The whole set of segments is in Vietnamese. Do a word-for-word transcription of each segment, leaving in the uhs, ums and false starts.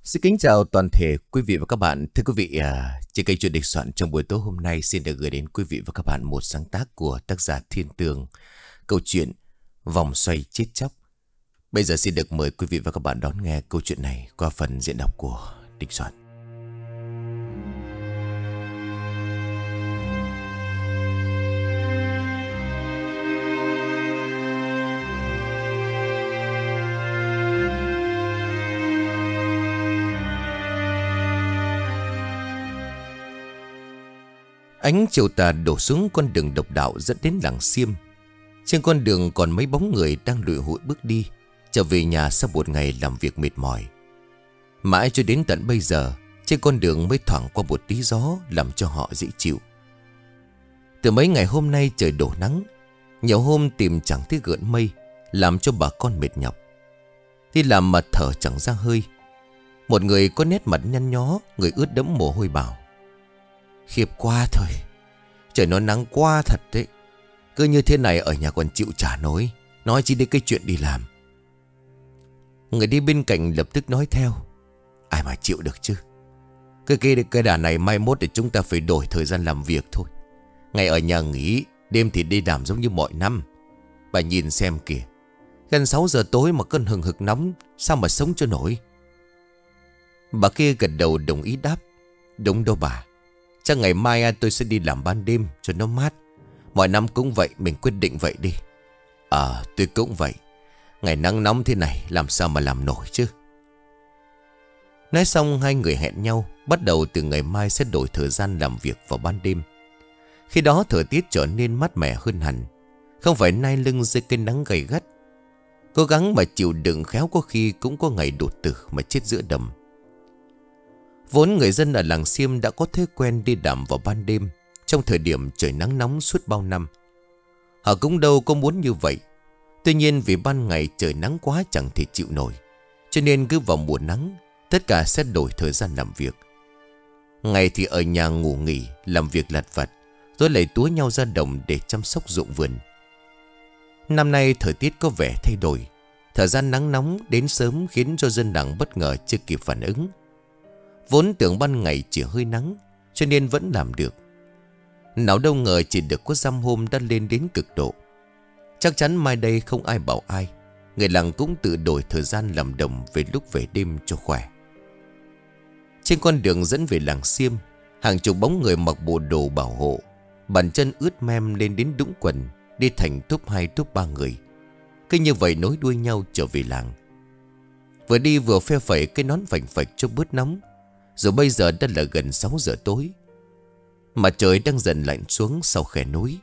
Xin kính chào toàn thể quý vị và các bạn. Thưa quý vị, à, trên kênh Chuyện Đình Soạn trong buổi tối hôm nay xin được gửi đến quý vị và các bạn một sáng tác của tác giả Thiên Tường, câu chuyện Vòng Xoay Chết Chóc. Bây giờ xin được mời quý vị và các bạn đón nghe câu chuyện này qua phần diễn đọc của Đình Soạn. Ánh chiều tà đổ xuống con đường độc đạo dẫn đến làng Xiêm. Trên con đường còn mấy bóng người đang lụi hụi bước đi, trở về nhà sau một ngày làm việc mệt mỏi. Mãi cho đến tận bây giờ, trên con đường mới thoảng qua một tí gió làm cho họ dễ chịu. Từ mấy ngày hôm nay trời đổ nắng, nhiều hôm tìm chẳng thấy gợn mây, làm cho bà con mệt nhọc. Đi làm mà thở chẳng ra hơi. Một người có nét mặt nhăn nhó, người ướt đẫm mồ hôi bảo: khiếp quá thôi, trời nó nắng quá thật đấy. Cứ như thế này ở nhà còn chịu chả nổi, nói chi đến cái chuyện đi làm. Người đi bên cạnh lập tức nói theo: ai mà chịu được chứ. Cái cái, cái đà này mai mốt để chúng ta phải đổi thời gian làm việc thôi. Ngày ở nhà nghỉ, đêm thì đi làm giống như mọi năm. Bà nhìn xem kìa, gần sáu giờ tối mà cơn hừng hực nóng, sao mà sống cho nổi. Bà kia gật đầu đồng ý đáp: đúng đâu bà, chắc ngày mai tôi sẽ đi làm ban đêm cho nó mát. Mọi năm cũng vậy, mình quyết định vậy đi. Ờ, à, tôi cũng vậy. Ngày nắng nóng thế này làm sao mà làm nổi chứ. Nói xong hai người hẹn nhau bắt đầu từ ngày mai sẽ đổi thời gian làm việc vào ban đêm. Khi đó thời tiết trở nên mát mẻ hơn hẳn, không phải nai lưng dưới cây nắng gay gắt. Cố gắng mà chịu đựng khéo có khi cũng có ngày đột tử mà chết giữa đầm. Vốn người dân ở làng Xiêm đã có thói quen đi đạm vào ban đêm, trong thời điểm trời nắng nóng suốt bao năm. Họ cũng đâu có muốn như vậy. Tuy nhiên vì ban ngày trời nắng quá chẳng thể chịu nổi, cho nên cứ vào mùa nắng tất cả sẽ đổi thời gian làm việc. Ngày thì ở nhà ngủ nghỉ, làm việc lặt vặt, rồi lại túa nhau ra đồng để chăm sóc ruộng vườn. Năm nay thời tiết có vẻ thay đổi. Thời gian nắng nóng đến sớm khiến cho dân làng bất ngờ chưa kịp phản ứng. Vốn tưởng ban ngày chỉ hơi nắng, cho nên vẫn làm được. Nào đâu ngờ chỉ được có dăm hôm đã lên đến cực độ. Chắc chắn mai đây không ai bảo ai. Người làng cũng tự đổi thời gian làm đồng về lúc về đêm cho khỏe. Trên con đường dẫn về làng Xiêm, hàng chục bóng người mặc bộ đồ bảo hộ, bàn chân ướt mem lên đến đũng quần, đi thành túp hai túp ba người. Cứ như vậy nối đuôi nhau trở về làng. Vừa đi vừa phe phẩy cái nón vành phạch cho bớt nóng. Rồi bây giờ đã là gần sáu giờ tối, mà trời đang dần lạnh xuống sau khe núi.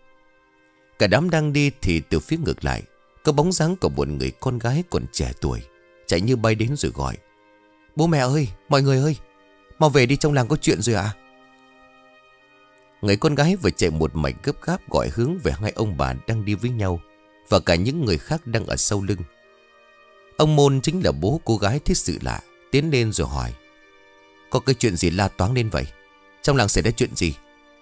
Cả đám đang đi thì từ phía ngược lại có bóng dáng của một người con gái còn trẻ tuổi chạy như bay đến rồi gọi: bố mẹ ơi, mọi người ơi, mau về đi, trong làng có chuyện rồi ạ. Người con gái vừa chạy một mạch gấp gáp gọi hướng về hai ông bà đang đi với nhau, và cả những người khác đang ở sau lưng. Ông Môn chính là bố cô gái thấy sự lạ, tiến lên rồi hỏi: có cái chuyện gì la toáng lên vậy? Trong làng xảy ra chuyện gì?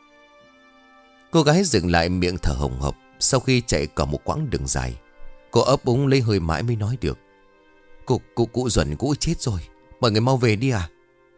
Cô gái dừng lại, miệng thở hồng hộc. Sau khi chạy cả một quãng đường dài, cô ấp úng lấy hơi mãi mới nói được: Cụ, cụ, cụ Duẩn cụ chết rồi, mọi người mau về đi à.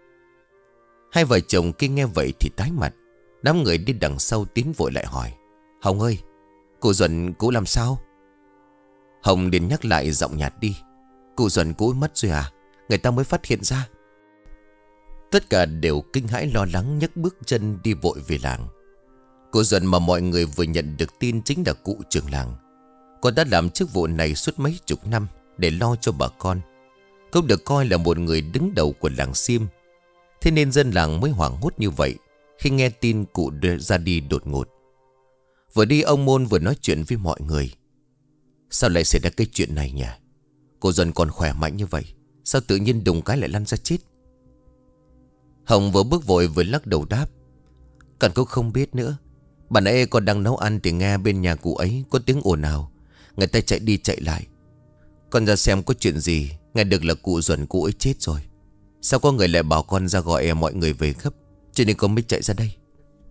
Hai vợ chồng kia nghe vậy thì tái mặt. Đám người đi đằng sau tiến vội lại hỏi: Hồng ơi, cụ Duẩn cụ làm sao? Hồng liền nhắc lại giọng nhạt đi: cụ Duẩn cụ mất rồi à, người ta mới phát hiện ra. Tất cả đều kinh hãi lo lắng nhấc bước chân đi vội về làng. Cụ Duẩn mà mọi người vừa nhận được tin chính là cụ trưởng làng. Cô đã làm chức vụ này suốt mấy chục năm để lo cho bà con. Cũng được coi là một người đứng đầu của làng Xiêm. Thế nên dân làng mới hoảng hốt như vậy khi nghe tin cụ ra đi đột ngột. Vừa đi ông Môn vừa nói chuyện với mọi người: sao lại xảy ra cái chuyện này nhỉ? Cụ Duẩn còn khỏe mạnh như vậy, sao tự nhiên đùng cái lại lăn ra chết? Hồng vừa bước vội vừa lắc đầu đáp: Còn cũng không biết nữa. Bà nãy còn đang nấu ăn thì nghe bên nhà cụ ấy có tiếng ồn ào, người ta chạy đi chạy lại. Con ra xem có chuyện gì, nghe được là cụ Duẩn cụ ấy chết rồi. Sao có người lại bảo con ra gọi mọi người về gấp, cho nên con mới chạy ra đây.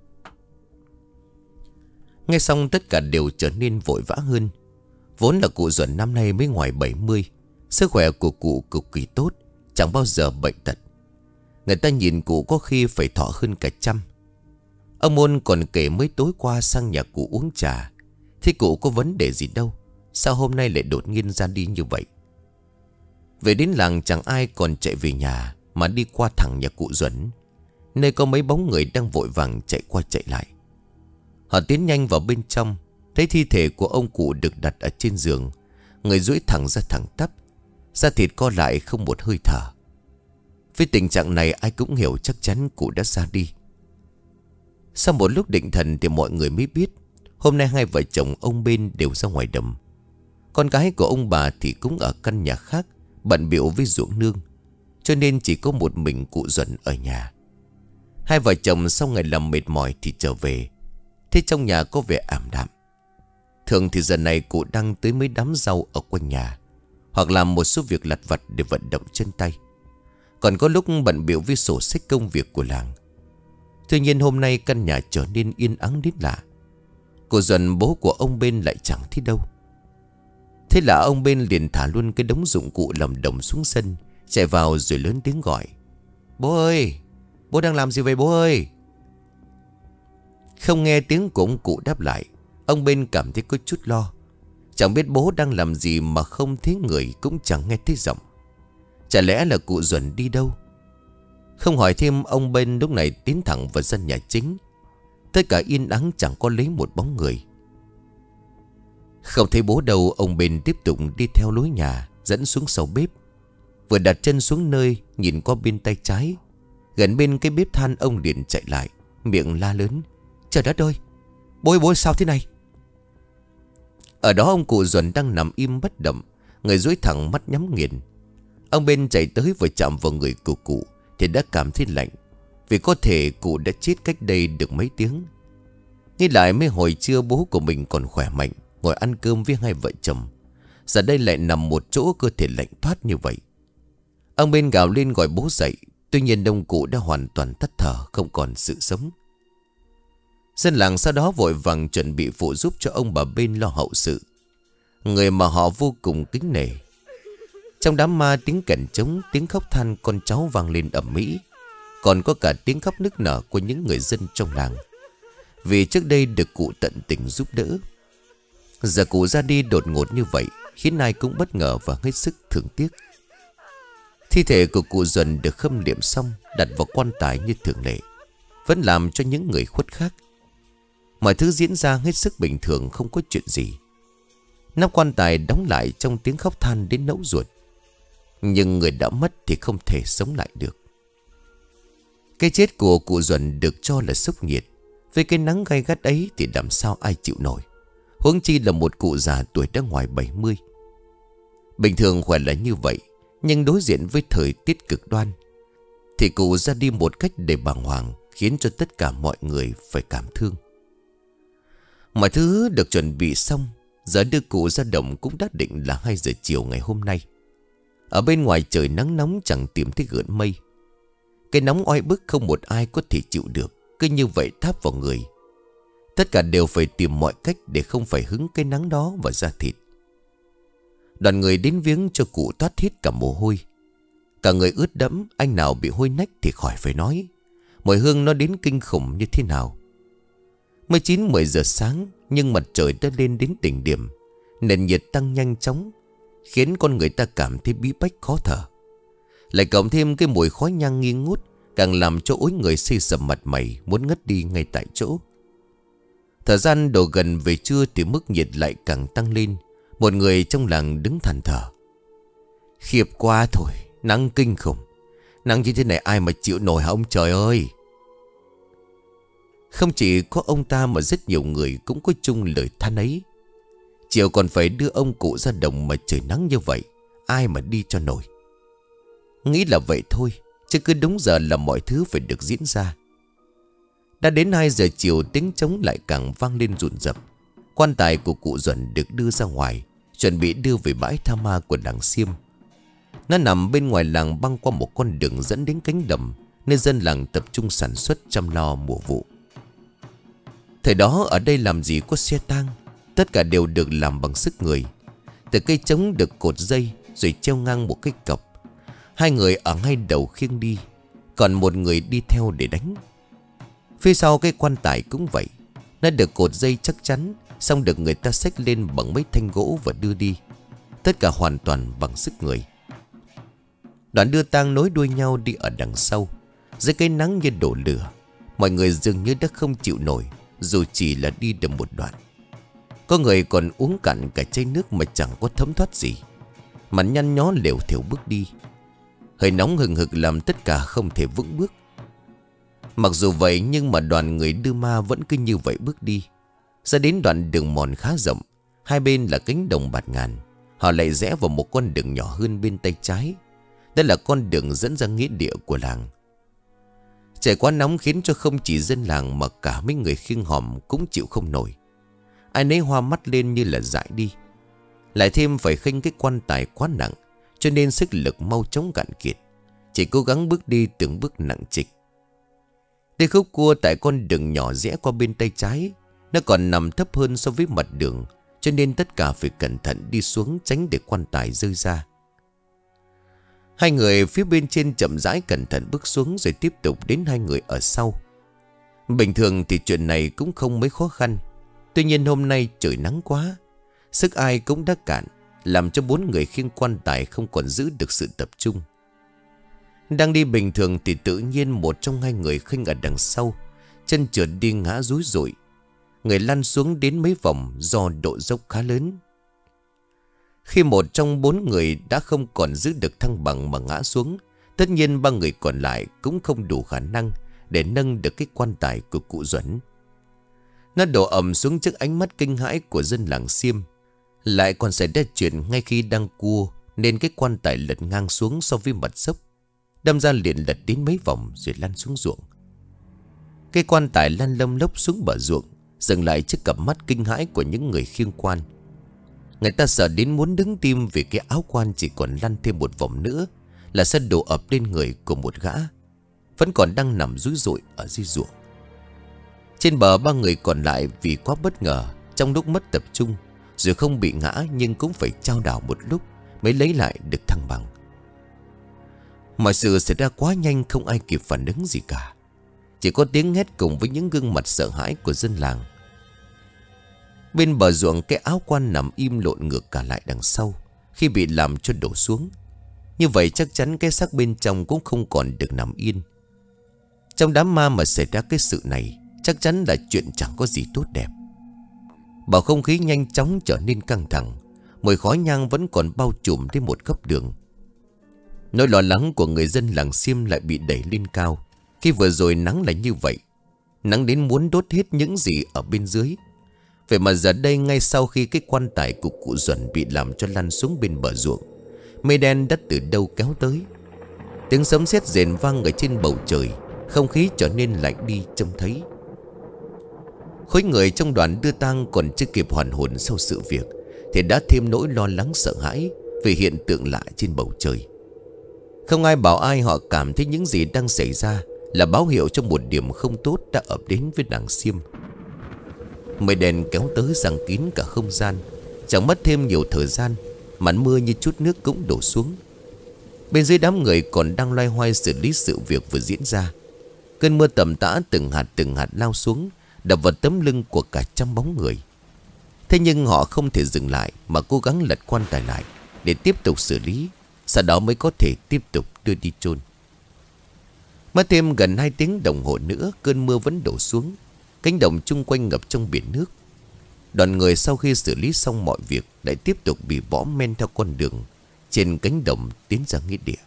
Nghe xong tất cả đều trở nên vội vã hơn. Vốn là cụ Duẩn năm nay mới ngoài bảy mươi, sức khỏe của cụ cực kỳ tốt, chẳng bao giờ bệnh tật. Người ta nhìn cụ có khi phải thọ hơn cả trăm. Ông Môn còn kể mới tối qua sang nhà cụ uống trà. Thế cụ có vấn đề gì đâu, sao hôm nay lại đột nhiên ra đi như vậy? Về đến làng chẳng ai còn chạy về nhà, mà đi qua thẳng nhà cụ Duẩn, nơi có mấy bóng người đang vội vàng chạy qua chạy lại. Họ tiến nhanh vào bên trong, thấy thi thể của ông cụ được đặt ở trên giường, người duỗi thẳng ra thẳng tắp, da thịt co lại không một hơi thở. Với tình trạng này ai cũng hiểu chắc chắn cụ đã ra đi. Sau một lúc định thần thì mọi người mới biết hôm nay hai vợ chồng ông Bên đều ra ngoài đầm. Con gái của ông bà thì cũng ở căn nhà khác, bận bịu với ruộng nương, cho nên chỉ có một mình cụ Duẩn ở nhà. Hai vợ chồng sau ngày làm mệt mỏi thì trở về. Thế trong nhà có vẻ ảm đạm. Thường thì giờ này cụ đang tới mấy đám rau ở quanh nhà, hoặc làm một số việc lặt vặt để vận động chân tay. Còn có lúc bận bịu với sổ sách công việc của làng. Tuy nhiên hôm nay căn nhà trở nên yên ắng đến lạ. Cụ Duẩn bố của ông Bên lại chẳng thấy đâu. Thế là ông Bên liền thả luôn cái đống dụng cụ làm đồng xuống sân, chạy vào rồi lớn tiếng gọi: "Bố ơi, bố đang làm gì vậy bố ơi?" Không nghe tiếng của ông cụ đáp lại, ông Bên cảm thấy có chút lo. Chẳng biết bố đang làm gì mà không thấy người, cũng chẳng nghe thấy giọng. Chả lẽ là cụ Duẩn đi đâu? Không hỏi thêm, ông Bên lúc này tiến thẳng vào sân nhà chính. Tất cả yên ắng, chẳng có lấy một bóng người. Không thấy bố đâu, ông Bên tiếp tục đi theo lối nhà dẫn xuống sau bếp. Vừa đặt chân xuống nơi, nhìn qua bên tay trái, gần bên cái bếp than, ông liền chạy lại, miệng la lớn: "Trời đất ơi, bố ơi, bố ơi, sao thế này?" Ở đó ông cụ Duẩn đang nằm im bất động, người duỗi thẳng, mắt nhắm nghiền. Ông Bên chạy tới vừa chạm vào người của cụ thì đã cảm thấy lạnh, vì có thể cụ đã chết cách đây được mấy tiếng. Nghĩ lại mấy hồi trưa bố của mình còn khỏe mạnh, ngồi ăn cơm với hai vợ chồng, giờ đây lại nằm một chỗ, cơ thể lạnh toát như vậy. Ông Bên gào lên gọi bố dậy. Tuy nhiên ông cụ đã hoàn toàn tắt thở, không còn sự sống. Dân làng sau đó vội vàng chuẩn bị phụ giúp cho ông bà Bên lo hậu sự, người mà họ vô cùng kính nể. Trong đám ma, tiếng kèn trống, tiếng khóc than con cháu vang lên ầm ĩ, còn có cả tiếng khóc nức nở của những người dân trong làng, vì trước đây được cụ tận tình giúp đỡ. Giờ cụ ra đi đột ngột như vậy khiến ai cũng bất ngờ và hết sức thương tiếc. Thi thể của cụ Duẩn được khâm liệm xong, đặt vào quan tài như thường lệ, vẫn làm cho những người khuất khác. Mọi thứ diễn ra hết sức bình thường, không có chuyện gì. Nắp quan tài đóng lại trong tiếng khóc than đến nẫu ruột. Nhưng người đã mất thì không thể sống lại được. Cái chết của cụ Duẩn được cho là sốc nhiệt. Với cái nắng gay gắt ấy thì làm sao ai chịu nổi, huống chi là một cụ già tuổi đã ngoài bảy mươi. Bình thường khỏe là như vậy, nhưng đối diện với thời tiết cực đoan thì cụ ra đi một cách đầy bàng hoàng, khiến cho tất cả mọi người phải cảm thương. Mọi thứ được chuẩn bị xong, giờ đưa cụ ra đồng cũng đã định là hai giờ chiều ngày hôm nay. Ở bên ngoài trời nắng nóng chẳng tìm thấy gợn mây. Cái nóng oi bức không một ai có thể chịu được, cứ như vậy tháp vào người. Tất cả đều phải tìm mọi cách để không phải hứng cái nắng đó vào da thịt. Đoàn người đến viếng cho cụ toát hết cả mồ hôi. Cả người ướt đẫm, anh nào bị hôi nách thì khỏi phải nói. Mùi hương nó đến kinh khủng như thế nào. Mới chín mười giờ sáng, nhưng mặt trời đã lên đến đỉnh điểm. Nền nhiệt tăng nhanh chóng, khiến con người ta cảm thấy bí bách khó thở. Lại cộng thêm cái mùi khói nhang nghi ngút, càng làm cho ối người xây sầm mặt mày, muốn ngất đi ngay tại chỗ. Thời gian đổ gần về trưa thì mức nhiệt lại càng tăng lên. Một người trong làng đứng than thở: "Khiếp quá thôi, nắng kinh khủng. Nắng như thế này ai mà chịu nổi hả ông trời ơi." Không chỉ có ông ta mà rất nhiều người cũng có chung lời than ấy. Chiều còn phải đưa ông cụ ra đồng mà trời nắng như vậy, ai mà đi cho nổi. Nghĩ là vậy thôi, chứ cứ đúng giờ là mọi thứ phải được diễn ra. Đã đến hai giờ chiều, tiếng trống lại càng vang lên rộn rập. Quan tài của cụ Duẩn được đưa ra ngoài, chuẩn bị đưa về bãi tha ma của làng Xiêm. Nó nằm bên ngoài làng, băng qua một con đường dẫn đến cánh đồng, nơi dân làng tập trung sản xuất chăm lo mùa vụ. Thời đó ở đây làm gì có xe tang, tất cả đều được làm bằng sức người. Từ cây trống được cột dây rồi treo ngang một cái cọc. Hai người ở ngay đầu khiêng đi, còn một người đi theo để đánh. Phía sau cái quan tài cũng vậy. Nó được cột dây chắc chắn, xong được người ta xách lên bằng mấy thanh gỗ và đưa đi. Tất cả hoàn toàn bằng sức người. Đoàn đưa tang nối đuôi nhau đi ở đằng sau. Dưới cái nắng như đổ lửa, mọi người dường như đã không chịu nổi, dù chỉ là đi được một đoạn. Có người còn uống cạn cả chai nước mà chẳng có thấm thoát gì. Mặt nhăn nhó lều thều bước đi. Hơi nóng hừng hực làm tất cả không thể vững bước. Mặc dù vậy nhưng mà đoàn người đưa ma vẫn cứ như vậy bước đi. Ra đến đoạn đường mòn khá rộng, hai bên là cánh đồng bạt ngàn. Họ lại rẽ vào một con đường nhỏ hơn bên tay trái. Đây là con đường dẫn ra nghĩa địa của làng. Trời quá nóng khiến cho không chỉ dân làng mà cả mấy người khiêng hòm cũng chịu không nổi. Ai nấy hoa mắt lên như là dại đi. Lại thêm phải khênh cái quan tài quá nặng, cho nên sức lực mau chóng cạn kiệt. Chỉ cố gắng bước đi từng bước nặng trịch. Đây khúc cua tại con đường nhỏ rẽ qua bên tay trái, nó còn nằm thấp hơn so với mặt đường, cho nên tất cả phải cẩn thận đi xuống tránh để quan tài rơi ra. Hai người phía bên trên chậm rãi cẩn thận bước xuống rồi tiếp tục đến hai người ở sau. Bình thường thì chuyện này cũng không mấy khó khăn. Tuy nhiên hôm nay trời nắng quá, sức ai cũng đã cạn, làm cho bốn người khiêng quan tài không còn giữ được sự tập trung. Đang đi bình thường thì tự nhiên một trong hai người khênh ở đằng sau, chân trượt đi ngã rúi rụi. Người lăn xuống đến mấy vòng do độ dốc khá lớn. Khi một trong bốn người đã không còn giữ được thăng bằng mà ngã xuống, tất nhiên ba người còn lại cũng không đủ khả năng để nâng được cái quan tài của cụ Duẩn. Nó đổ ầm xuống trước ánh mắt kinh hãi của dân làng Xiêm. Lại còn xảy ra chuyện ngay khi đang cua, nên cái quan tài lật ngang xuống so với mặt dốc, đâm ra liền lật đến mấy vòng rồi lăn xuống ruộng. Cái quan tài lăn lông lốc xuống bờ ruộng, dừng lại trước cặp mắt kinh hãi của những người khiêng quan. Người ta sợ đến muốn đứng tim vì cái áo quan chỉ còn lăn thêm một vòng nữa là sẽ đổ ập lên người của một gã vẫn còn đang nằm rúi rụi ở dưới ruộng. Trên bờ ba người còn lại vì quá bất ngờ, trong lúc mất tập trung, rồi không bị ngã nhưng cũng phải chao đảo một lúc mới lấy lại được thăng bằng. Mọi sự xảy ra quá nhanh, không ai kịp phản ứng gì cả. Chỉ có tiếng hét cùng với những gương mặt sợ hãi của dân làng. Bên bờ ruộng cái áo quan nằm im lộn ngược cả lại đằng sau khi bị làm cho đổ xuống. Như vậy chắc chắn cái xác bên trong cũng không còn được nằm yên. Trong đám ma mà xảy ra cái sự này, chắc chắn là chuyện chẳng có gì tốt đẹp. Bầu không khí nhanh chóng trở nên căng thẳng. Mùi khói nhang vẫn còn bao trùm đến một góc đường. Nỗi lo lắng của người dân làng Xiêm lại bị đẩy lên cao. Khi vừa rồi nắng là như vậy, nắng đến muốn đốt hết những gì ở bên dưới. Vậy mà giờ đây, ngay sau khi cái quan tài của cụ Duẩn bị làm cho lăn xuống bên bờ ruộng, mây đen đã từ đâu kéo tới. Tiếng sấm sét rền vang ở trên bầu trời, không khí trở nên lạnh đi trông thấy. Khối người trong đoàn đưa tang còn chưa kịp hoàn hồn sau sự việc thì đã thêm nỗi lo lắng sợ hãi về hiện tượng lạ trên bầu trời. Không ai bảo ai, họ cảm thấy những gì đang xảy ra là báo hiệu cho một điểm không tốt đã ập đến với làng Xiêm. Mây đen kéo tới giăng kín cả không gian. Chẳng mất thêm nhiều thời gian, màn mưa như chút nước cũng đổ xuống. Bên dưới đám người còn đang loay hoay xử lý sự việc vừa diễn ra. Cơn mưa tầm tã từng hạt từng hạt lao xuống, đập vào tấm lưng của cả trăm bóng người. Thế nhưng họ không thể dừng lại mà cố gắng lật quan tài lại để tiếp tục xử lý, sau đó mới có thể tiếp tục đưa đi chôn. Mất thêm gần hai tiếng đồng hồ nữa, cơn mưa vẫn đổ xuống. Cánh đồng chung quanh ngập trong biển nước. Đoàn người sau khi xử lý xong mọi việc lại tiếp tục bị bỏ men theo con đường trên cánh đồng tiến ra nghĩa địa.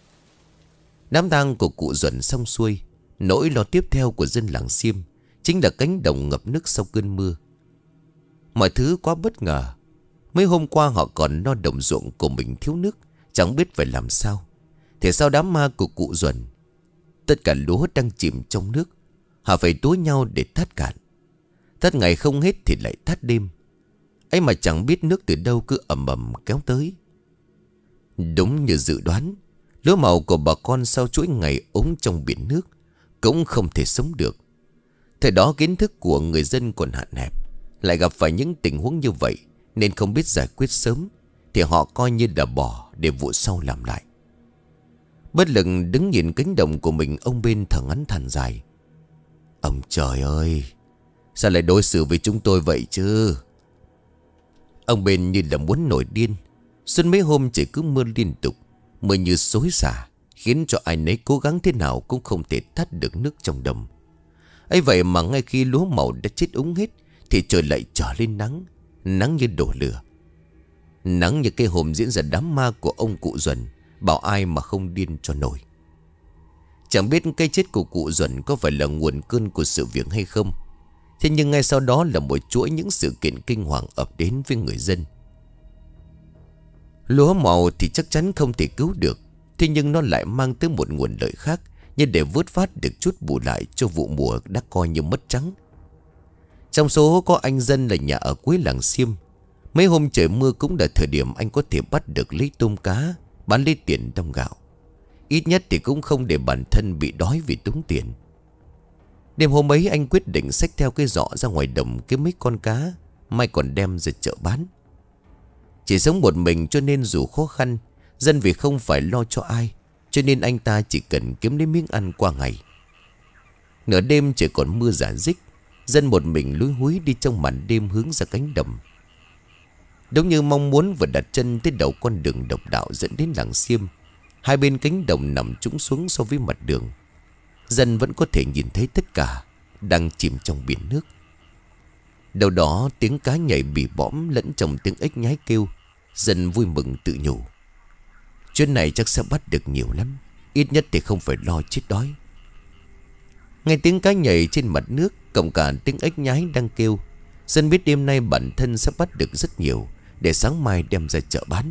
Đám tang của cụ Duẩn xong xuôi, nỗi lo tiếp theo của dân làng Xiêm chính là cánh đồng ngập nước sau cơn mưa. Mọi thứ quá bất ngờ. Mấy hôm qua họ còn lo đồng ruộng của mình thiếu nước, chẳng biết phải làm sao. Thế sao đám ma của cụ Duẩn, tất cả lúa đang chìm trong nước, họ phải túi nhau để thắt cạn. Thắt ngày không hết thì lại thắt đêm. ấy mà chẳng biết nước từ đâu cứ ầm ầm kéo tới. Đúng như dự đoán, lúa màu của bà con sau chuỗi ngày ống trong biển nước cũng không thể sống được. Thời đó kiến thức của người dân còn hạn hẹp, lại gặp phải những tình huống như vậy nên không biết giải quyết sớm, thì họ coi như đã bỏ để vụ sau làm lại. Bất lực đứng nhìn cánh đồng của mình, ông bên thở ngắn than dài. Ông trời ơi, sao lại đối xử với chúng tôi vậy chứ? Ông bên như là muốn nổi điên. Suốt mấy hôm trời cứ mưa liên tục, mưa như xối xả, khiến cho ai nấy cố gắng thế nào cũng không thể tắt được nước trong đầm. ấy vậy mà ngay khi lúa màu đã chết úng hết thì trời lại trở lên nắng. Nắng như đổ lửa. Nắng như cái hôm diễn ra đám ma của ông cụ Duẩn. Bảo ai mà không điên cho nổi. Chẳng biết cái chết của cụ Duẩn có phải là nguồn cơn của sự việc hay không. Thế nhưng ngay sau đó là một chuỗi những sự kiện kinh hoàng ập đến với người dân. Lúa màu thì chắc chắn không thể cứu được. Thế nhưng nó lại mang tới một nguồn lợi khác, như để vớt phát được chút bù lại cho vụ mùa đã coi như mất trắng. Trong số có anh dân là nhà ở cuối làng Xiêm. Mấy hôm trời mưa cũng là thời điểm anh có thể bắt được lấy tôm cá, bán lấy tiền đồng gạo. Ít nhất thì cũng không để bản thân bị đói vì túng tiền. Đêm hôm ấy anh quyết định xách theo cái giỏ ra ngoài đồng kiếm mấy con cá, mai còn đem ra chợ bán. Chỉ sống một mình cho nên dù khó khăn, dân vì không phải lo cho ai, cho nên anh ta chỉ cần kiếm lấy miếng ăn qua ngày. Nửa đêm trời còn mưa rả rích, dân một mình lúi húi đi trong màn đêm hướng ra cánh đồng. Đúng như mong muốn, vừa đặt chân tới đầu con đường độc đạo dẫn đến làng Xiêm, hai bên cánh đồng nằm trũng xuống so với mặt đường. Dân vẫn có thể nhìn thấy tất cả đang chìm trong biển nước. Đầu đó tiếng cá nhảy bì bõm lẫn trong tiếng ếch nhái kêu. Dân vui mừng tự nhủ, chuyến này chắc sẽ bắt được nhiều lắm, ít nhất thì không phải lo chết đói. Nghe tiếng cá nhảy trên mặt nước cộng cả tiếng ếch nhái đang kêu, dân biết đêm nay bản thân sẽ bắt được rất nhiều, để sáng mai đem ra chợ bán.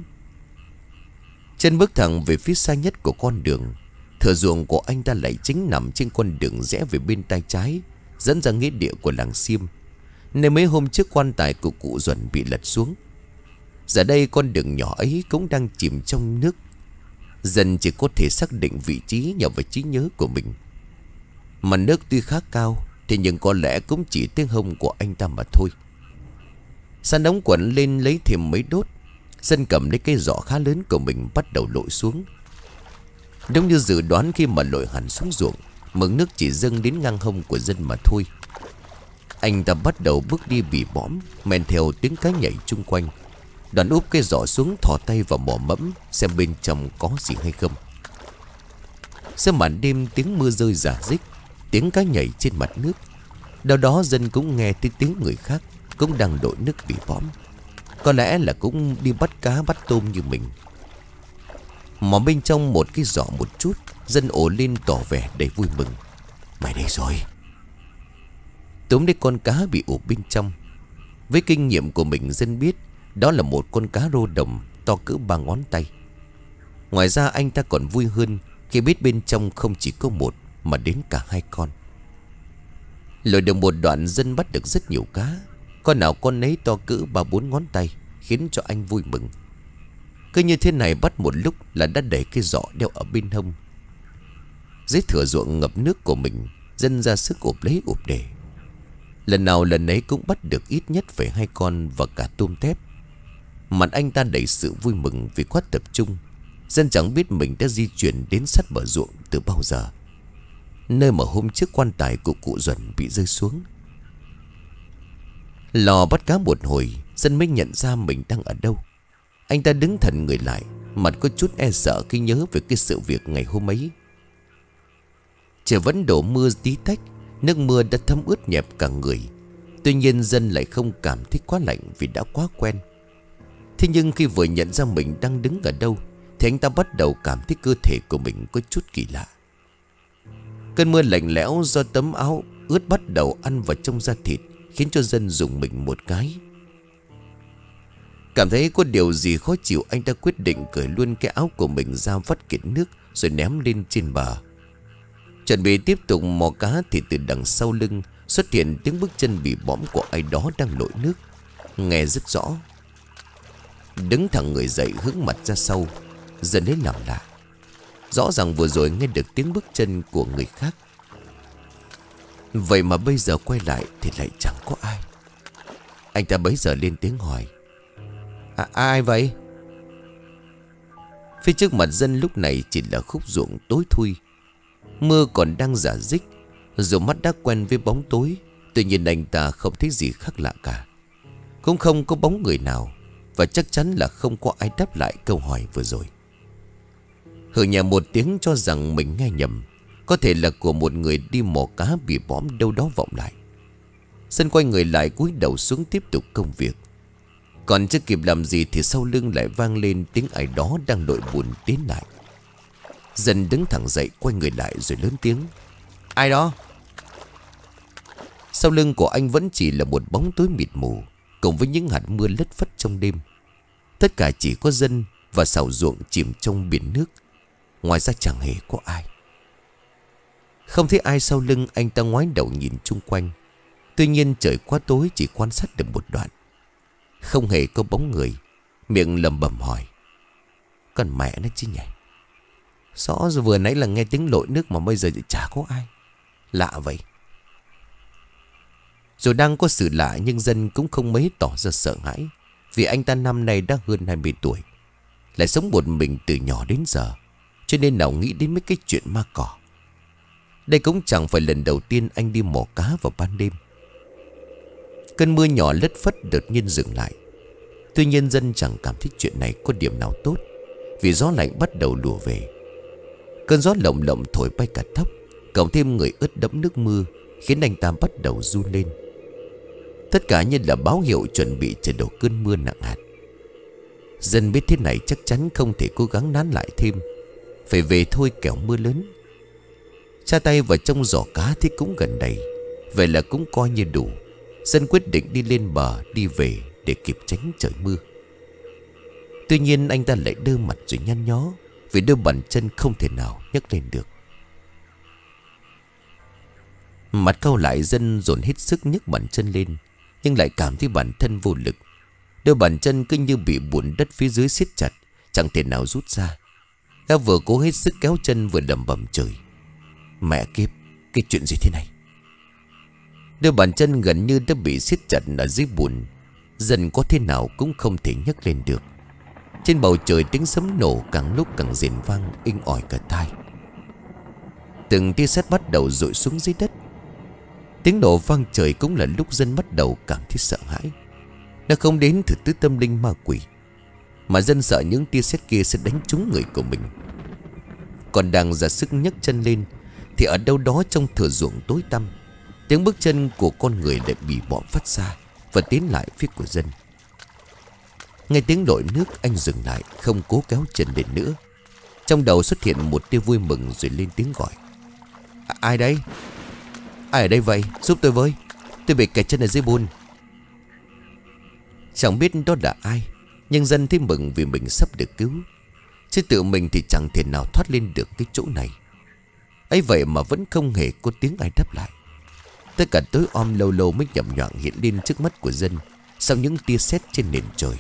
Chân bước thẳng về phía xa nhất của con đường. Thửa ruộng của anh ta lại chính nằm trên con đường rẽ về bên tay trái, dẫn ra nghĩa địa của làng Xiêm, nơi mấy hôm trước quan tài của cụ Duẩn bị lật xuống. Giờ đây con đường nhỏ ấy cũng đang chìm trong nước. Dân chỉ có thể xác định vị trí nhờ vào trí nhớ của mình. Mặt nước tuy khá cao, thế nhưng có lẽ cũng chỉ tiếng hông của anh ta mà thôi. San đóng quần lên lấy thêm mấy đốt. Dân cầm lấy cây giỏ khá lớn của mình bắt đầu lội xuống. Đúng như dự đoán, khi mà lội hẳn xuống ruộng, mực nước chỉ dâng đến ngang hông của dân mà thôi. Anh ta bắt đầu bước đi bì bõm, men theo tiếng cá nhảy chung quanh. Đoàn úp cây giỏ xuống, thò tay vào mò mẫm xem bên trong có gì hay không. Sau màn đêm tiếng mưa rơi rả rích, tiếng cá nhảy trên mặt nước. Đâu đó dân cũng nghe thấy tiếng người khác cũng đang đội nước bì bõm. Có lẽ là cũng đi bắt cá bắt tôm như mình. Mò bên trong một cái giỏ một chút, dân ồ lên tỏ vẻ đầy vui mừng. Mày đây rồi. Túm lấy con cá bị ủ bên trong. Với kinh nghiệm của mình, dân biết đó là một con cá rô đồng to cỡ ba ngón tay. Ngoài ra anh ta còn vui hơn khi biết bên trong không chỉ có một mà đến cả hai con. Lội được một đoạn, dân bắt được rất nhiều cá. Con nào con nấy to cỡ ba bốn ngón tay, khiến cho anh vui mừng. Cứ như thế này bắt một lúc là đã đẩy cái giỏ đeo ở bên hông. Dưới thửa ruộng ngập nước của mình, dân ra sức ộp lấy ộp để. Lần nào lần ấy cũng bắt được ít nhất phải hai con và cả tôm tép. Mặt anh ta đầy sự vui mừng vì quá tập trung. Dân chẳng biết mình đã di chuyển đến sát bờ ruộng từ bao giờ, nơi mà hôm trước quan tài của cụ Duẩn bị rơi xuống. Lò bắt cá một hồi, dân mới nhận ra mình đang ở đâu. Anh ta đứng thẫn người lại, mặt có chút e sợ khi nhớ về cái sự việc ngày hôm ấy. Trời vẫn đổ mưa tí tách, nước mưa đã thấm ướt nhẹp cả người. Tuy nhiên dân lại không cảm thấy quá lạnh vì đã quá quen. Thế nhưng khi vừa nhận ra mình đang đứng ở đâu, thì anh ta bắt đầu cảm thấy cơ thể của mình có chút kỳ lạ. Cơn mưa lạnh lẽo do tấm áo ướt bắt đầu ăn vào trong da thịt, khiến cho dân rùng mình một cái. Cảm thấy có điều gì khó chịu, anh ta quyết định cởi luôn cái áo của mình ra vắt kiệt nước rồi ném lên trên bờ. Chuẩn bị tiếp tục mò cá thì từ đằng sau lưng xuất hiện tiếng bước chân bị bõm của ai đó đang lội nước, nghe rất rõ. Đứng thẳng người dậy, hướng mặt ra sau, dân lấy làm lạ. Rõ ràng vừa rồi nghe được tiếng bước chân của người khác, vậy mà bây giờ quay lại thì lại chẳng có ai. Anh ta bấy giờ lên tiếng hỏi, à, ai vậy? Phía trước mặt dân lúc này chỉ là khúc ruộng tối thui. Mưa còn đang rả rích. Dù mắt đã quen với bóng tối, tuy nhiên anh ta không thấy gì khác lạ cả. Cũng không có bóng người nào, và chắc chắn là không có ai đáp lại câu hỏi vừa rồi. Hừ nhẹ một tiếng cho rằng mình nghe nhầm. Có thể là của một người đi mò cá bị bõm đâu đó vọng lại. Dân quay người lại cúi đầu xuống tiếp tục công việc. Còn chưa kịp làm gì thì sau lưng lại vang lên tiếng ai đó đang đội bùn tiến lại. Dân đứng thẳng dậy, quay người lại rồi lớn tiếng: Ai đó? Sau lưng của anh vẫn chỉ là một bóng tối mịt mù, cùng với những hạt mưa lất phất trong đêm. Tất cả chỉ có dân và sào ruộng chìm trong biển nước. Ngoài ra chẳng hề có ai. Không thấy ai sau lưng, anh ta ngoái đầu nhìn chung quanh. Tuy nhiên trời quá tối, chỉ quan sát được một đoạn. Không hề có bóng người. Miệng lẩm bẩm hỏi: Còn mẹ nó chứ nhỉ? Rõ rồi vừa nãy là nghe tiếng lội nước mà bây giờ thì chả có ai. Lạ vậy. Rồi đang có sự lạ, nhưng dân cũng không mấy tỏ ra sợ hãi. Vì anh ta năm nay đã hơn hai mươi tuổi, lại sống một mình từ nhỏ đến giờ, cho nên nào nghĩ đến mấy cái chuyện ma cỏ. Đây cũng chẳng phải lần đầu tiên anh đi mò cá vào ban đêm. Cơn mưa nhỏ lất phất đột nhiên dừng lại. Tuy nhiên dân chẳng cảm thấy chuyện này có điểm nào tốt, vì gió lạnh bắt đầu lùa về. Cơn gió lộng lộng thổi bay cả tóc, cộng thêm người ướt đẫm nước mưa, khiến anh ta bắt đầu run lên. Tất cả như là báo hiệu chuẩn bị chờ đổ cơn mưa nặng hạt. Dân biết thế này chắc chắn không thể cố gắng nán lại thêm, phải về thôi kẻo mưa lớn. Cha tay vào trong giỏ cá thì cũng gần đầy, vậy là cũng coi như đủ. Dân quyết định đi lên bờ đi về để kịp tránh trời mưa. Tuy nhiên anh ta lại đơ mặt rồi nhăn nhó, vì đôi bàn chân không thể nào nhấc lên được. Mặt cau lại, dân dồn hết sức nhấc bàn chân lên, nhưng lại cảm thấy bản thân vô lực. Đôi bàn chân cứ như bị bùn đất phía dưới siết chặt, chẳng thể nào rút ra. Gã vừa cố hết sức kéo chân vừa lẩm bẩm chửi: Mẹ kiếp, cái chuyện gì thế này? Đôi bàn chân gần như đã bị siết chặt ở dưới bùn. Dần có thế nào cũng không thể nhấc lên được. Trên bầu trời tiếng sấm nổ càng lúc càng rền vang inh ỏi cả tai. Từng tia sét bắt đầu dội xuống dưới đất. Tiếng nổ vang trời cũng là lúc dân bắt đầu cảm thấy sợ hãi. Nó không đến từ tứ tâm linh ma quỷ, mà dân sợ những tia sét kia sẽ đánh trúng người của mình. Còn đang ra sức nhấc chân lên thì ở đâu đó trong thửa ruộng tối tăm, tiếng bước chân của con người lại bị bõm phát ra và tiến lại phía của dân. Nghe tiếng đội nước, anh dừng lại, không cố kéo chân lên nữa. Trong đầu xuất hiện một tia vui mừng rồi lên tiếng gọi: à, Ai đây? Ai ở đây vậy? Giúp tôi với, tôi bị kẹt chân ở dưới bùn. Chẳng biết đó là ai, nhưng dân thấy mừng vì mình sắp được cứu. Chứ tự mình thì chẳng thể nào thoát lên được cái chỗ này. ấy vậy mà vẫn không hề có tiếng ai đáp lại. Tất cả tối om lâu lâu mới nhậm nhoạng hiện lên trước mắt của dân sau những tia sét trên nền trời.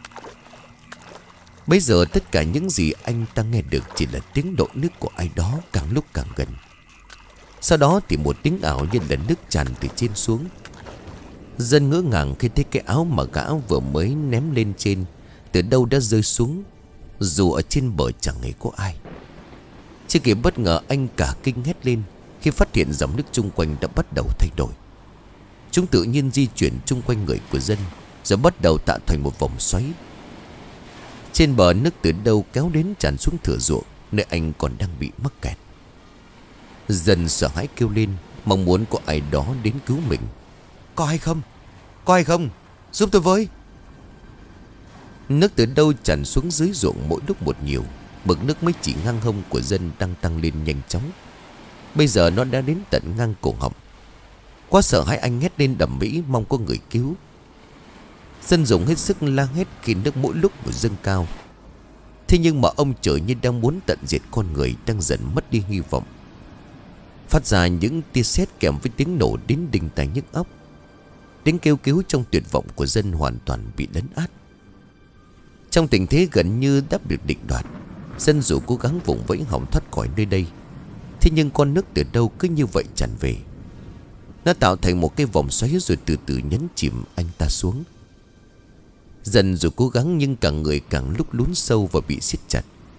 Bây giờ tất cả những gì anh ta nghe được chỉ là tiếng đổ nước của ai đó càng lúc càng gần. Sau đó thì một tiếng ảo như là nước tràn từ trên xuống. Dân ngỡ ngàng khi thấy cái áo mà gã vừa mới ném lên trên từ đâu đã rơi xuống, dù ở trên bờ chẳng hề có ai. Chưa kịp bất ngờ, anh cả kinh hét lên khi phát hiện dòng nước chung quanh đã bắt đầu thay đổi. Chúng tự nhiên di chuyển chung quanh người của dân, rồi bắt đầu tạo thành một vòng xoáy. Trên bờ nước từ đâu kéo đến tràn xuống thửa ruộng nơi anh còn đang bị mắc kẹt. Dân sợ hãi kêu lên, mong muốn có ai đó đến cứu mình. Có ai không? Có ai không? Giúp tôi với. Nước từ đâu tràn xuống dưới ruộng mỗi lúc một nhiều. Mực nước mới chỉ ngang hông của dân đang tăng lên nhanh chóng. Bây giờ nó đã đến tận ngang cổ họng. Quá sợ hãi, anh hét lên đầm mỹ mong có người cứu. Dân dùng hết sức la hét khi nước mỗi lúc một dâng cao. Thế nhưng mà ông trời như đang muốn tận diệt con người đang dần mất đi hy vọng. Phát ra những tia sét kèm với tiếng nổ đến đinh tai nhức óc. Tiếng kêu cứu trong tuyệt vọng của dân hoàn toàn bị lấn át. Trong tình thế gần như đã bị định đoạt, dân dù cố gắng vùng vẫy hòng thoát khỏi nơi đây, thế nhưng con nước từ đâu cứ như vậy tràn về. Nó tạo thành một cái vòng xoáy rồi từ từ nhấn chìm anh ta xuống. Dần dù cố gắng nhưng cả người càng lúc lún sâu và bị siết chặt.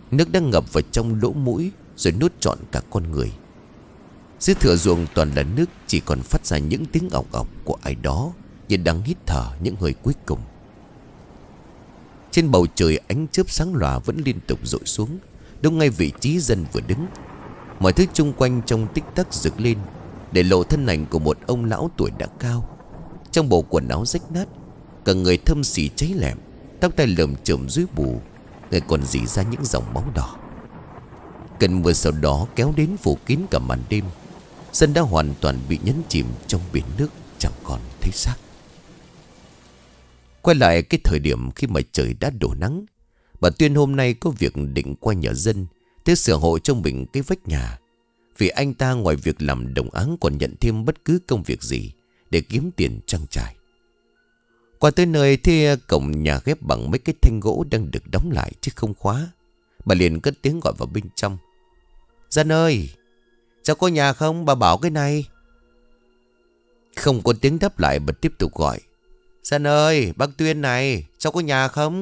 Nước đang ngập vào trong lỗ mũi rồi nuốt trọn cả con người. Dưới thửa ruộng toàn là nước, chỉ còn phát ra những tiếng ọc ọc của ai đó như đang hít thở những hơi cuối cùng. Trên bầu trời ánh chớp sáng lòa vẫn liên tục dội xuống, đúng ngay vị trí dân vừa đứng. Mọi thứ chung quanh trong tích tắc rực lên, để lộ thân ảnh của một ông lão tuổi đã cao. Trong bộ quần áo rách nát, cả người thâm xỉ cháy lẹm, tóc tai lởm chởm rối bù, người còn rỉ ra những dòng máu đỏ. Cơn mưa sau đó kéo đến phủ kín cả màn đêm. Dân đã hoàn toàn bị nhấn chìm trong biển nước, chẳng còn thấy xác. Quay lại cái thời điểm khi mà trời đã đổ nắng, bà Tuyên hôm nay có việc định qua nhờ dân thế sửa hộ cho mình cái vách nhà. Vì anh ta ngoài việc làm đồng áng còn nhận thêm bất cứ công việc gì để kiếm tiền trang trải. Qua tới nơi thì cổng nhà ghép bằng mấy cái thanh gỗ đang được đóng lại chứ không khóa. Bà liền cất tiếng gọi vào bên trong. Dân ơi, cháu có nhà không? Bà bảo cái này. Không có tiếng đáp lại, bà tiếp tục gọi. Dân ơi, bác Tuyên này, cháu có nhà không?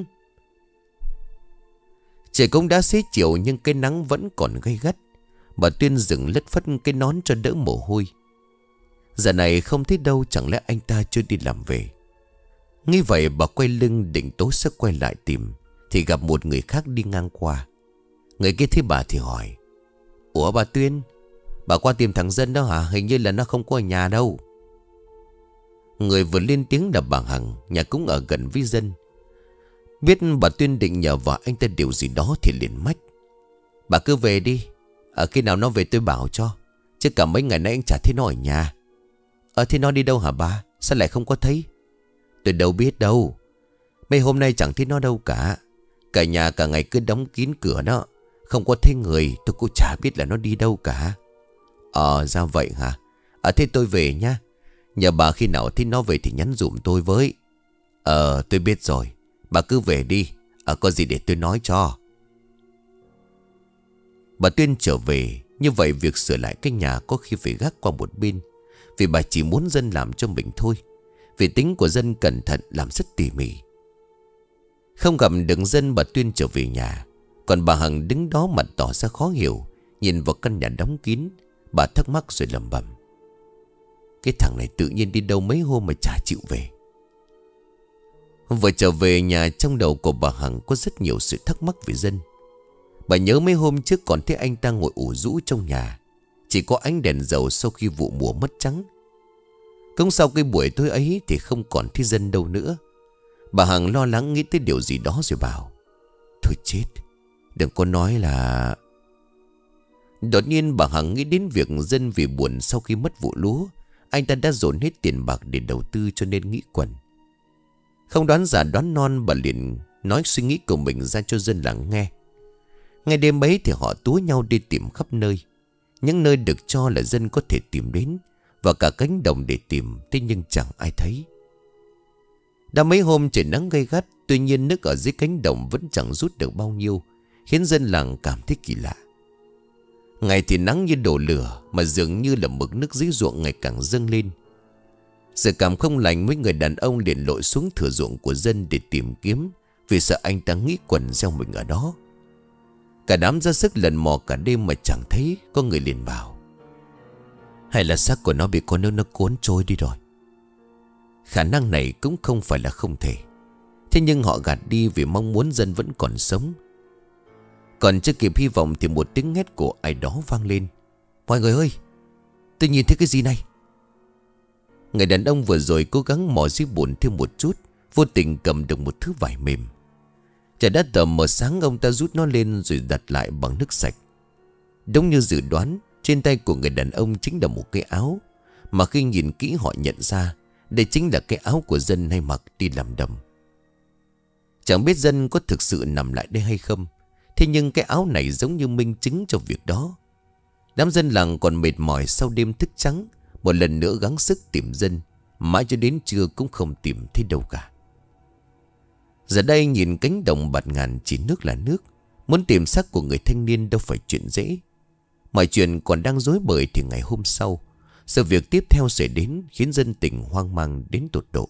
Trời cũng đã xế chiều nhưng cái nắng vẫn còn gay gắt. Bà Tuyên dừng lất phất cái nón cho đỡ mồ hôi. Giờ này không thấy đâu, chẳng lẽ anh ta chưa đi làm về? Nghĩ vậy bà quay lưng định tối sẽ quay lại tìm, thì gặp một người khác đi ngang qua. Người kia thấy bà thì hỏi. Ủa bà Tuyên, bà qua tìm thằng Dân đó hả? Hình như là nó không có ở nhà đâu. Người vừa lên tiếng là bà Hằng, nhà cũng ở gần với Dân. Biết bà Tuyên định nhờ vợ anh ta điều gì đó thì liền mách. Bà cứ về đi, ở khi nào nó về tôi bảo cho, chứ cả mấy ngày nay anh chả thấy nó ở nhà. Ờ thì nó đi đâu hả bà? Sao lại không có thấy? Tôi đâu biết đâu, mấy hôm nay chẳng thấy nó đâu cả. Cả nhà cả ngày cứ đóng kín cửa đó, không có thấy người, tôi cũng chả biết là nó đi đâu cả. Ờ ra vậy hả? Ờ thế tôi về nhá. Nhờ bà khi nào thấy nó về thì nhắn dùm tôi với. Ờ tôi biết rồi, bà cứ về đi. Ờ có gì để tôi nói cho. Bà Tuyên trở về. Như vậy việc sửa lại cái nhà có khi phải gác qua một bên, vì bà chỉ muốn Dân làm cho mình thôi. Vì tính của Dân cẩn thận, làm rất tỉ mỉ. Không gặp được Dân, bà Tuyên trở về nhà. Còn bà Hằng đứng đó mặt tỏ ra khó hiểu, nhìn vào căn nhà đóng kín. Bà thắc mắc rồi lẩm bẩm. Cái thằng này tự nhiên đi đâu mấy hôm mà chả chịu về. Vừa trở về nhà, trong đầu của bà Hằng có rất nhiều sự thắc mắc về Dân. Bà nhớ mấy hôm trước còn thấy anh ta ngồi ủ rũ trong nhà, chỉ có ánh đèn dầu sau khi vụ mùa mất trắng. Cũng sau cái buổi tối ấy thì không còn thấy Dân đâu nữa. Bà Hằng lo lắng nghĩ tới điều gì đó rồi bảo. Thôi chết, đừng có nói là... Đột nhiên bà Hằng nghĩ đến việc Dân vì buồn sau khi mất vụ lúa, anh ta đã dồn hết tiền bạc để đầu tư cho nên nghĩ quẩn. Không đoán giả đoán non, bà liền nói suy nghĩ của mình ra cho Dân lắng nghe. Ngay đêm ấy thì họ túa nhau đi tìm khắp nơi. Những nơi được cho là Dân có thể tìm đến, và cả cánh đồng để tìm, thế nhưng chẳng ai thấy. Đã mấy hôm trời nắng gay gắt, tuy nhiên nước ở dưới cánh đồng vẫn chẳng rút được bao nhiêu, khiến dân làng cảm thấy kỳ lạ. Ngày thì nắng như đổ lửa, mà dường như là mực nước dưới ruộng ngày càng dâng lên. Sự cảm không lành, mấy người đàn ông liền lội xuống thửa ruộng của Dân để tìm kiếm, vì sợ anh ta nghĩ quần gieo mình ở đó. Cả đám ra sức lần mò cả đêm mà chẳng thấy. Có người liền bảo, hay là xác của nó bị con nước nó cuốn trôi đi rồi. Khả năng này cũng không phải là không thể. Thế nhưng họ gạt đi vì mong muốn Dân vẫn còn sống. Còn chưa kịp hy vọng thì một tiếng hét của ai đó vang lên. Mọi người ơi, tôi nhìn thấy cái gì này? Người đàn ông vừa rồi cố gắng mò dưới bùn thêm một chút, vô tình cầm được một thứ vải mềm. Trời đã tờ mờ sáng, ông ta rút nó lên rồi đặt lại bằng nước sạch. Đúng như dự đoán, trên tay của người đàn ông chính là một cái áo, mà khi nhìn kỹ họ nhận ra đây chính là cái áo của Dân hay mặc đi làm đồng. Chẳng biết Dân có thực sự nằm lại đây hay không, thế nhưng cái áo này giống như minh chứng cho việc đó. Đám dân làng còn mệt mỏi sau đêm thức trắng, một lần nữa gắng sức tìm Dân, mãi cho đến trưa cũng không tìm thấy đâu cả. Giờ đây nhìn cánh đồng bạt ngàn chỉ nước là nước, muốn tìm xác của người thanh niên đâu phải chuyện dễ. Mọi chuyện còn đang rối bời thì ngày hôm sau, sự việc tiếp theo xảy đến khiến dân tình hoang mang đến tột độ.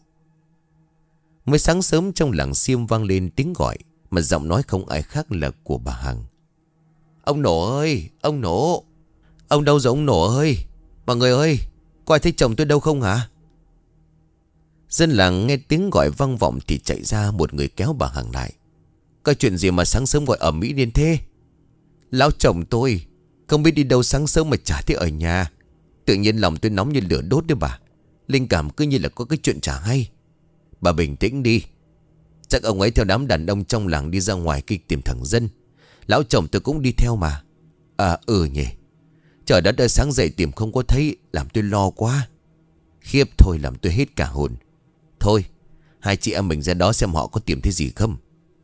Mới sáng sớm trong làng Xiêm vang lên tiếng gọi, mà giọng nói không ai khác là của bà Hằng. Ông Nổ ơi, ông Nổ. Ông đâu rồi ông Nổ ơi? Mọi người ơi, có ai thấy chồng tôi đâu không hả? Dân làng nghe tiếng gọi vang vọng thì chạy ra, một người kéo bà Hằng lại. Có chuyện gì mà sáng sớm gọi ầm ĩ đến thế? Lão chồng tôi không biết đi đâu sáng sớm mà chả thấy ở nhà. Tự nhiên lòng tôi nóng như lửa đốt đấy bà. Linh cảm cứ như là có cái chuyện chả hay. Bà bình tĩnh đi. Chắc ông ấy theo đám đàn ông trong làng đi ra ngoài kia tìm thằng Dân. Lão chồng tôi cũng đi theo mà. À ừ nhỉ. Trời đất ơi, sáng dậy tìm không có thấy, làm tôi lo quá. Khiếp thôi, làm tôi hết cả hồn. Thôi, hai chị em mình ra đó xem họ có tìm thấy gì không.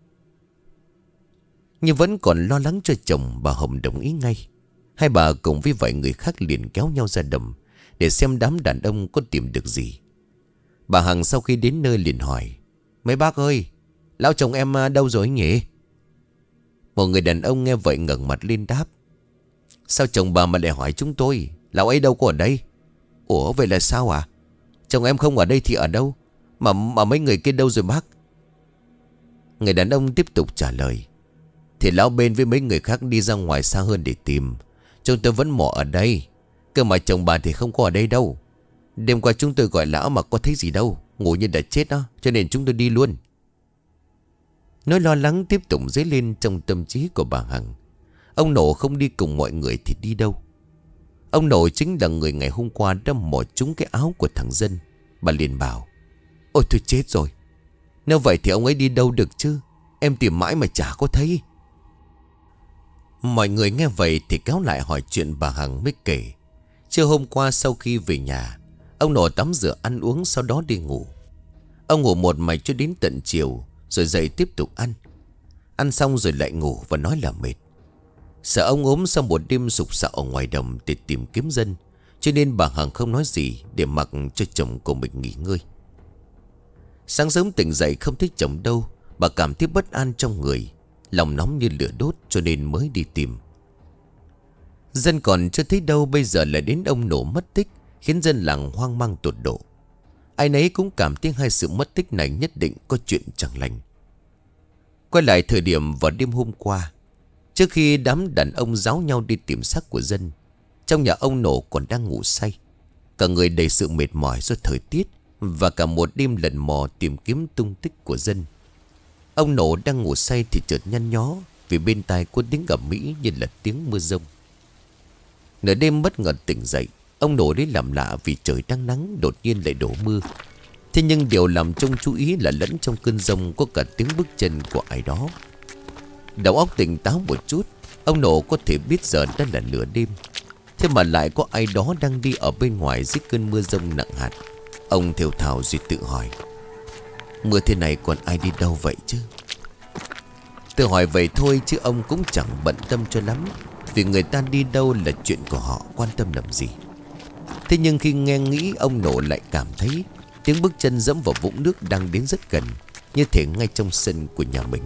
Nhưng vẫn còn lo lắng cho chồng, bà Hồng đồng ý ngay. Hai bà cùng với vài người khác liền kéo nhau ra đầm để xem đám đàn ông có tìm được gì. Bà Hằng sau khi đến nơi liền hỏi: mấy bác ơi, lão chồng em đâu rồi nhỉ? Một người đàn ông nghe vậy ngẩng mặt lên đáp: sao chồng bà mà lại hỏi chúng tôi? Lão ấy đâu có ở đây. Ủa vậy là sao à? Chồng em không ở đây thì ở đâu? Mà, mà mấy người kia đâu rồi bác? Người đàn ông tiếp tục trả lời: thì lão bên với mấy người khác đi ra ngoài xa hơn để tìm. Chúng tôi vẫn mò ở đây. Cơ mà chồng bà thì không có ở đây đâu. Đêm qua chúng tôi gọi lão mà có thấy gì đâu. Ngủ như đã chết đó, cho nên chúng tôi đi luôn. Nỗi lo lắng tiếp tục dấy lên trong tâm trí của bà Hằng. Ông Nổ không đi cùng mọi người thì đi đâu? Ông Nổ chính là người ngày hôm qua đã mò trúng cái áo của thằng Dân. Bà liền bảo: ôi tôi chết rồi. Nếu vậy thì ông ấy đi đâu được chứ? Em tìm mãi mà chả có thấy. Mọi người nghe vậy thì kéo lại hỏi chuyện bà Hằng mới kể. Trưa hôm qua sau khi về nhà, ông Nổ tắm rửa ăn uống sau đó đi ngủ. Ông ngủ một mạch cho đến tận chiều, rồi dậy tiếp tục ăn. Ăn xong rồi lại ngủ và nói là mệt. Sợ ông ốm sau một đêm sục sạo ở ngoài đồng để tìm kiếm Dân, cho nên bà Hằng không nói gì để mặc cho chồng của mình nghỉ ngơi. Sáng sớm tỉnh dậy không thấy chồng đâu, bà cảm thấy bất an trong người, lòng nóng như lửa đốt cho nên mới đi tìm. Dân còn chưa thấy đâu, bây giờ lại đến ông Nổ mất tích, khiến dân làng hoang mang tột độ. Ai nấy cũng cảm thấy hai sự mất tích này nhất định có chuyện chẳng lành. Quay lại thời điểm vào đêm hôm qua, trước khi đám đàn ông giáo nhau đi tìm xác của Dân, trong nhà ông Nổ còn đang ngủ say. Cả người đầy sự mệt mỏi do thời tiết và cả một đêm lần mò tìm kiếm tung tích của Dân. Ông Nổ đang ngủ say thì chợt nhăn nhó vì bên tai có tiếng ầm ĩ như là tiếng mưa rông. Nửa đêm bất ngờ tỉnh dậy, ông Nổ lấy làm lạ vì trời đang nắng đột nhiên lại đổ mưa. Thế nhưng điều làm trông chú ý là lẫn trong cơn rông có cả tiếng bước chân của ai đó. Đầu óc tỉnh táo một chút, ông Nổ có thể biết giờ đã là nửa đêm. Thế mà lại có ai đó đang đi ở bên ngoài dưới cơn mưa rông nặng hạt. Ông thều thào rồi tự hỏi: mưa thế này còn ai đi đâu vậy chứ? Tự hỏi vậy thôi chứ ông cũng chẳng bận tâm cho lắm, vì người ta đi đâu là chuyện của họ, quan tâm làm gì. Thế nhưng khi nghe nghĩ, ông Nổ lại cảm thấy tiếng bước chân dẫm vào vũng nước đang đến rất gần, như thể ngay trong sân của nhà mình.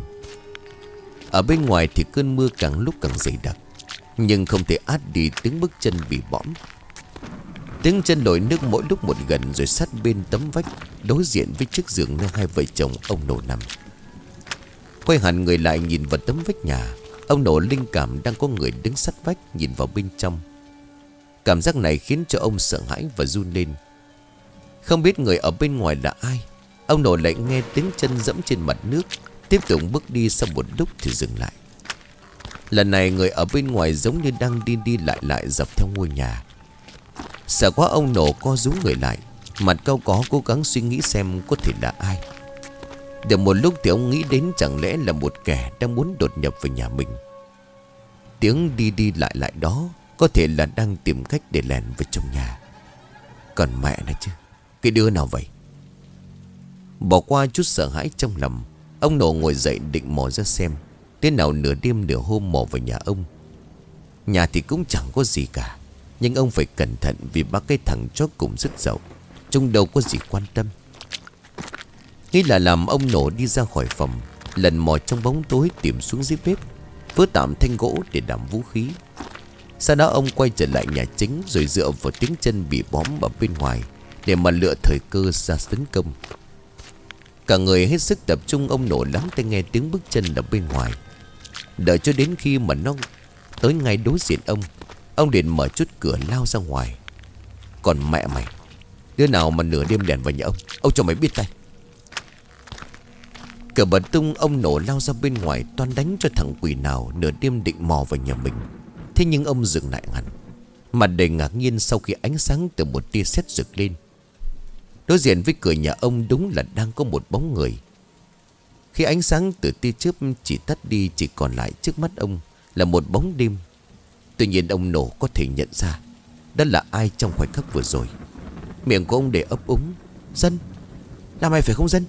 Ở bên ngoài thì cơn mưa càng lúc càng dày đặc, nhưng không thể át đi tiếng bước chân bị bõm. Tiếng chân lội nước mỗi lúc một gần, rồi sát bên tấm vách đối diện với chiếc giường nơi hai vợ chồng ông Nổ nằm. Quay hẳn người lại nhìn vào tấm vách nhà, ông Nổ linh cảm đang có người đứng sát vách nhìn vào bên trong. Cảm giác này khiến cho ông sợ hãi và run lên. Không biết người ở bên ngoài là ai, ông Nổ lại nghe tiếng chân dẫm trên mặt nước, tiếp tục bước đi. Sau một lúc thì dừng lại. Lần này người ở bên ngoài giống như đang đi đi lại lại dọc theo ngôi nhà. Sợ quá, ông Nổ co rúm người lại, mặt cau có cố gắng suy nghĩ xem có thể là ai. Được một lúc thì ông nghĩ đến chẳng lẽ là một kẻ đang muốn đột nhập vào nhà mình. Tiếng đi đi lại lại đó có thể là đang tìm cách để lèn vào trong nhà. Còn mẹ nó chứ, cái đứa nào vậy? Bỏ qua chút sợ hãi trong lòng, ông Nổ ngồi dậy định mò ra xem. Thế nào nửa đêm nửa hôm mò vào nhà ông. Nhà thì cũng chẳng có gì cả, nhưng ông phải cẩn thận vì ba cái thằng chó cùng rất dậu, chúng đâu có gì quan tâm. Nghĩ là làm, ông Nổ đi ra khỏi phòng, lần mò trong bóng tối tìm xuống dưới bếp, vớ tạm thanh gỗ để làm vũ khí. Sau đó ông quay trở lại nhà chính, rồi dựa vào tiếng chân bị bóm ở bên ngoài để mà lựa thời cơ ra tấn công. Cả người hết sức tập trung, ông Nổ lắng tai nghe tiếng bước chân ở bên ngoài. Đợi cho đến khi mà nó tới ngay đối diện ông. Ông liền mở chút cửa lao ra ngoài. Còn mẹ mày, đứa nào mà nửa đêm đèn vào nhà ông, ông cho mày biết tay. Cửa bật tung, ông nổ lao ra bên ngoài, toan đánh cho thằng quỷ nào nửa đêm định mò vào nhà mình. Thế nhưng ông dừng lại hẳn, mặt đầy ngạc nhiên sau khi ánh sáng từ một tia sét rực lên. Đối diện với cửa nhà ông đúng là đang có một bóng người. Khi ánh sáng từ tia chớp chỉ tắt đi, chỉ còn lại trước mắt ông là một bóng đêm. Tuy nhiên ông nổ có thể nhận ra đó là ai trong khoảnh khắc vừa rồi. Miệng của ông để ấp úng: Dân, là mày phải không Dân?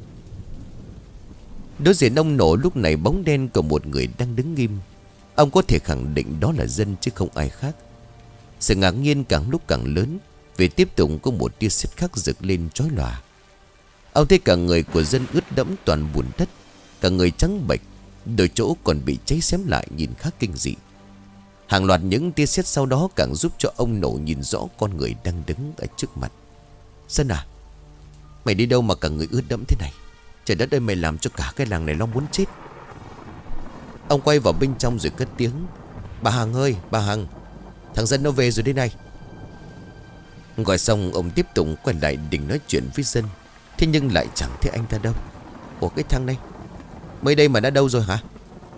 Đối diện ông nổ lúc này bóng đen của một người đang đứng nghiêm. Ông có thể khẳng định đó là Dân chứ không ai khác. Sự ngạc nhiên càng lúc càng lớn, vì tiếp tục có một tia sét khác rực lên chói lòa. Ông thấy cả người của Dân ướt đẫm toàn bùn đất, cả người trắng bệch, đôi chỗ còn bị cháy xém lại nhìn khá kinh dị. Hàng loạt những tia sét sau đó càng giúp cho ông nổ nhìn rõ con người đang đứng ở trước mặt. Dân à, mày đi đâu mà cả người ướt đẫm thế này? Trời đất ơi, mày làm cho cả cái làng này lo muốn chết. Ông quay vào bên trong rồi cất tiếng: Bà Hằng ơi, bà Hằng, thằng Dân nó về rồi đây này. Gọi xong ông tiếp tục quay lại định nói chuyện với Dân. Thế nhưng lại chẳng thấy anh ta đâu. Ủa cái thằng này mới đây mà đã đâu rồi hả?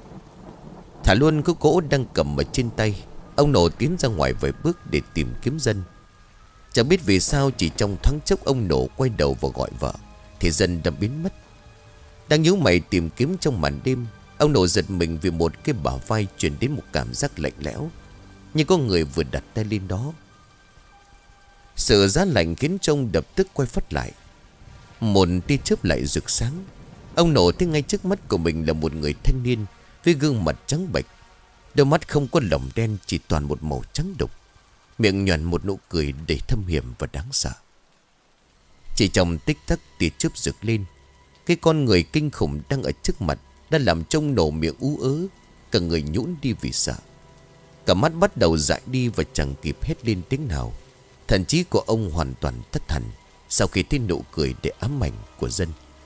Thả luôn cái cỗ đang cầm ở trên tay, ông nổ tiến ra ngoài vài bước để tìm kiếm Dân. Chẳng biết vì sao chỉ trong thoáng chốc ông nổ quay đầu và gọi vợ, thì Dân đã biến mất. Đang nhíu mày tìm kiếm trong màn đêm, ông nổ giật mình vì một cái bả vai truyền đến một cảm giác lạnh lẽo, như có người vừa đặt tay lên đó. Sự giá lạnh khiến trông đập tức quay phát lại. Một tia chớp lại rực sáng. Ông nổ thấy ngay trước mắt của mình là một người thanh niên với gương mặt trắng bệch, đôi mắt không có lồng đen, chỉ toàn một màu trắng đục, miệng nhoẻn một nụ cười đầy thâm hiểm và đáng sợ. Chỉ trong tích tắc tia chớp rực lên, cái con người kinh khủng đang ở trước mặt đã làm trông nổ miệng ú ớ, cả người nhũn đi vì sợ. Cả mắt bắt đầu dại đi và chẳng kịp hét lên tiếng nào. Thần trí của ông hoàn toàn thất thần sau khi thấy nụ cười để ám ảnh của Dân.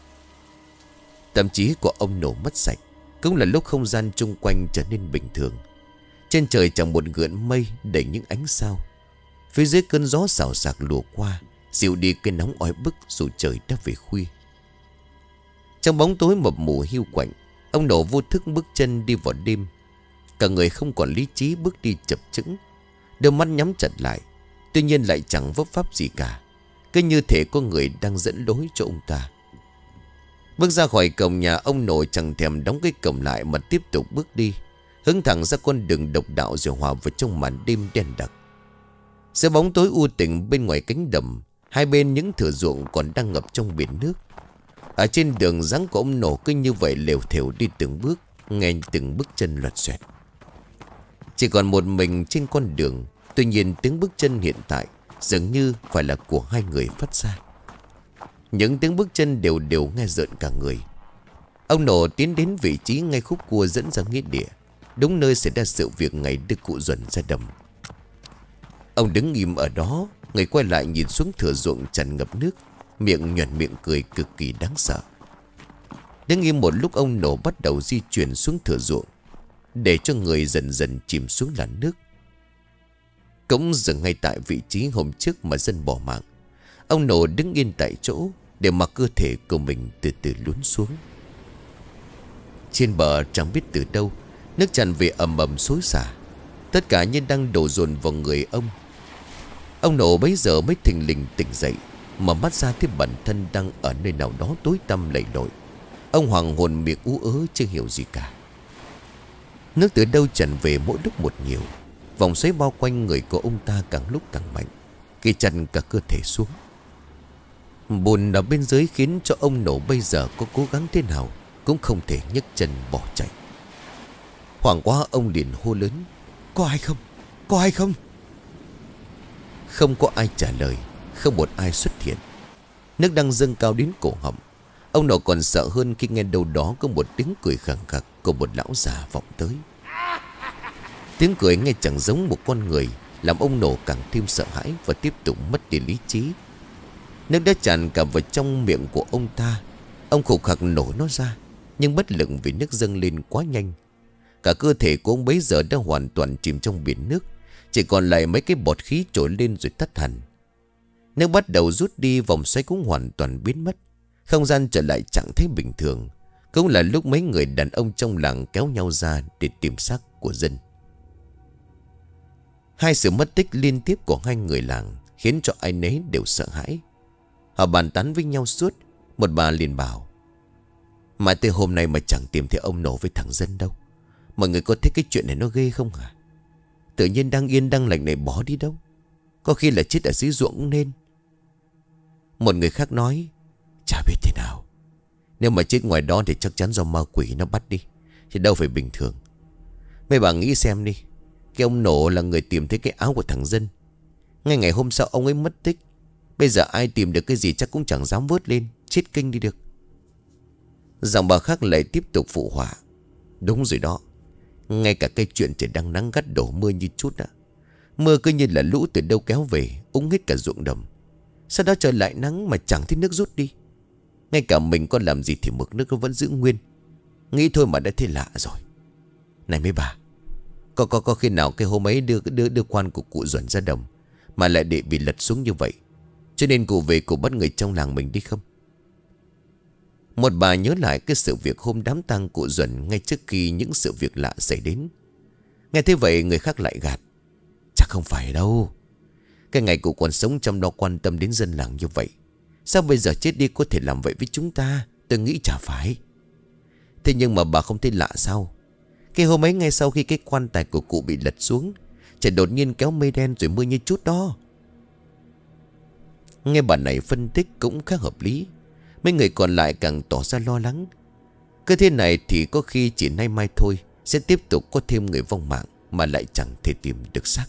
Tâm trí của ông nổ mất sạch. Cũng là lúc không gian chung quanh trở nên bình thường. Trên trời chẳng một gợn mây đầy những ánh sao. Phía dưới cơn gió xào xạc lùa qua, dịu đi cái nóng oi bức dù trời đã về khuya. Trong bóng tối mập mù hiu quạnh, ông nổ vô thức bước chân đi vào đêm. Cả người không còn lý trí, bước đi chập chững, đôi mắt nhắm chặt lại. Tuy nhiên lại chẳng vấp pháp gì cả, cứ như thể có người đang dẫn lối cho ông ta. Bước ra khỏi cổng nhà, ông nổ chẳng thèm đóng cái cổng lại mà tiếp tục bước đi, hướng thẳng ra con đường độc đạo rồi hòa vào trong màn đêm đen đặc. Giữa bóng tối u tĩnh bên ngoài cánh đồng, hai bên những thửa ruộng còn đang ngập trong biển nước. Ở trên đường, dáng của ông nổ cứ như vậy lều thều đi từng bước, nghe từng bước chân loạt xoẹt. Chỉ còn một mình trên con đường. Tuy nhiên tiếng bước chân hiện tại dường như phải là của hai người phát ra. Những tiếng bước chân đều đều nghe rợn cả người. Ông nổ tiến đến vị trí ngay khúc cua dẫn ra nghĩa địa, đúng nơi xảy ra sự việc ngày đưa cụ Duẩn ra đầm. Ông đứng im ở đó, người quay lại nhìn xuống thửa ruộng tràn ngập nước, miệng nhoẻn miệng cười cực kỳ đáng sợ. Đứng im một lúc, ông nổ bắt đầu di chuyển xuống thửa ruộng, để cho người dần dần chìm xuống làn nước. Cũng dừng ngay tại vị trí hôm trước mà Dân bỏ mạng. Ông nổ đứng yên tại chỗ để mặc cơ thể của mình từ từ lún xuống. Trên bờ chẳng biết từ đâu, nước tràn về ầm ầm xối xả, tất cả như đang đổ dồn vào người ông. Ông nổ bấy giờ mới thình lình tỉnh dậy, mở mắt ra thấy bản thân đang ở nơi nào đó tối tăm lầy lội. Ông hoàng hồn, miệng ú ớ chưa hiểu gì cả. Nước từ đâu tràn về mỗi lúc một nhiều, vòng xoáy bao quanh người của ông ta càng lúc càng mạnh, kỳ chặt cả cơ thể xuống. Bùn ở bên dưới khiến cho ông nổ bây giờ có cố gắng thế nào cũng không thể nhấc chân bỏ chạy. Hoảng quá, ông liền hô lớn: Có ai không? Có ai không? Không có ai trả lời, không một ai xuất hiện. Nước đang dâng cao đến cổ họng. Ông nổ còn sợ hơn khi nghe đâu đó có một tiếng cười khẳng khặc của một lão già vọng tới. Tiếng cười nghe chẳng giống một con người, làm ông nổ càng thêm sợ hãi và tiếp tục mất đi lý trí. Nước đã tràn cả vào trong miệng của ông ta. Ông khục khặc nổ nó ra, nhưng bất lực vì nước dâng lên quá nhanh. Cả cơ thể của ông bấy giờ đã hoàn toàn chìm trong biển nước, chỉ còn lại mấy cái bọt khí trồi lên rồi tắt hẳn. Nước bắt đầu rút đi, vòng xoáy cũng hoàn toàn biến mất. Không gian trở lại trạng thái bình thường. Cũng là lúc mấy người đàn ông trong làng kéo nhau ra để tìm xác của dân. Hai sự mất tích liên tiếp của hai người làng khiến cho ai nấy đều sợ hãi. Họ bàn tán với nhau suốt. Một bà liền bảo: mà từ hôm nay mà chẳng tìm thấy ông Nổ với thằng Dân đâu. Mọi người có thấy cái chuyện này nó ghê không hả? Tự nhiên đang yên đang lành này bỏ đi đâu? Có khi là chết ở dưới ruộng cũng nên. Một người khác nói: chả biết thế nào, nếu mà chết ngoài đó thì chắc chắn do ma quỷ nó bắt đi, chứ đâu phải bình thường. Mấy bà nghĩ xem đi. Cái ông Nổ là người tìm thấy cái áo của thằng Dân. Ngay ngày hôm sau ông ấy mất tích. Bây giờ ai tìm được cái gì chắc cũng chẳng dám vớt lên. Chết kinh đi được. Dòng bà khác lại tiếp tục phụ họa: đúng rồi đó. Ngay cả cái chuyện trời đang nắng gắt đổ mưa như chút đã. Mưa cứ như là lũ từ đâu kéo về, úng hết cả ruộng đồng. Sau đó trời lại nắng mà chẳng thấy nước rút đi. Ngay cả mình có làm gì thì mực nước nó vẫn giữ nguyên. Nghĩ thôi mà đã thấy lạ rồi. Này mấy bà, Có có có khi nào cái hôm ấy đưa đưa đưa quan của cụ Duẩn ra đồng mà lại để bị lật xuống như vậy, cho nên cụ về cụ bắt người trong làng mình đi không? Một bà nhớ lại cái sự việc hôm đám tang cụ Duẩn ngay trước khi những sự việc lạ xảy đến. Nghe thế vậy người khác lại gạt: chắc không phải đâu. Cái ngày cụ còn sống trong đó quan tâm đến dân làng như vậy, sao bây giờ chết đi có thể làm vậy với chúng ta? Tôi nghĩ chả phải. Thế nhưng mà bà không thấy lạ sao? Cái hôm ấy ngay sau khi cái quan tài của cụ bị lật xuống, trời đột nhiên kéo mây đen rồi mưa như chút đó. Nghe bà này phân tích cũng khá hợp lý. Mấy người còn lại càng tỏ ra lo lắng. Cứ thế này thì có khi chỉ nay mai thôi sẽ tiếp tục có thêm người vong mạng mà lại chẳng thể tìm được xác.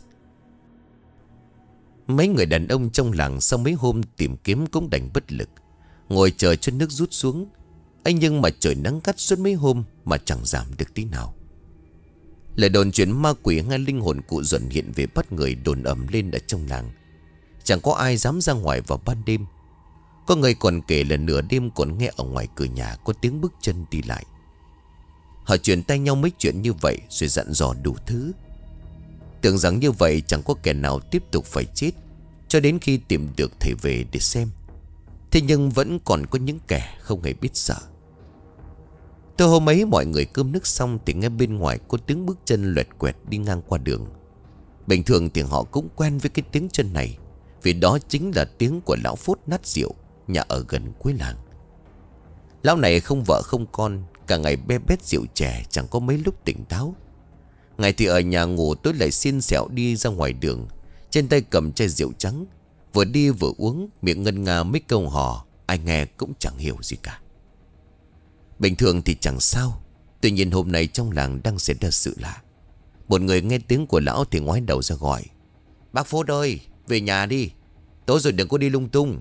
Mấy người đàn ông trong làng sau mấy hôm tìm kiếm cũng đành bất lực, ngồi chờ cho nước rút xuống. Ấy nhưng mà trời nắng gắt suốt mấy hôm mà chẳng giảm được tí nào. Lời đồn chuyện ma quỷ hay linh hồn cụ Duẩn hiện về bắt người đồn ầm lên ở trong làng. Chẳng có ai dám ra ngoài vào ban đêm. Có người còn kể là nửa đêm còn nghe ở ngoài cửa nhà có tiếng bước chân đi lại. Họ truyền tay nhau mấy chuyện như vậy rồi dặn dò đủ thứ. Tưởng rằng như vậy chẳng có kẻ nào tiếp tục phải chết cho đến khi tìm được thầy về để xem. Thế nhưng vẫn còn có những kẻ không hề biết sợ. Từ hôm ấy mọi người cơm nước xong thì nghe bên ngoài có tiếng bước chân loẹt quẹt đi ngang qua đường. Bình thường thì họ cũng quen với cái tiếng chân này, vì đó chính là tiếng của lão Phốt nát rượu, nhà ở gần cuối làng. Lão này không vợ không con, cả ngày be bét rượu chè, chẳng có mấy lúc tỉnh táo. Ngày thì ở nhà ngủ, tối lại xiên xẹo đi ra ngoài đường, trên tay cầm chai rượu trắng, vừa đi vừa uống, miệng ngân nga mấy câu hò, ai nghe cũng chẳng hiểu gì cả. Bình thường thì chẳng sao, tuy nhiên hôm nay trong làng đang xảy ra sự lạ. Một người nghe tiếng của lão thì ngoái đầu ra gọi: bác Phốt ơi, về nhà đi, tối rồi đừng có đi lung tung.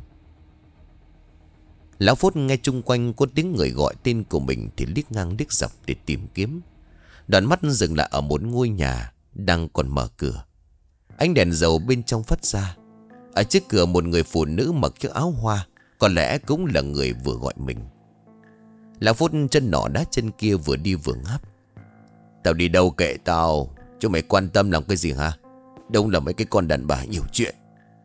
Lão Phốt nghe chung quanh có tiếng người gọi tên của mình thì liếc ngang liếc dọc để tìm kiếm. Đoạn mắt dừng lại ở một ngôi nhà đang còn mở cửa. Ánh đèn dầu bên trong phát ra. Ở trước cửa một người phụ nữ mặc chiếc áo hoa, có lẽ cũng là người vừa gọi mình. Lão Phốt chân nọ đá chân kia, vừa đi vừa ngáp: tao đi đâu kệ tao, chứ mày quan tâm làm cái gì hả? Đông là mấy cái con đàn bà nhiều chuyện.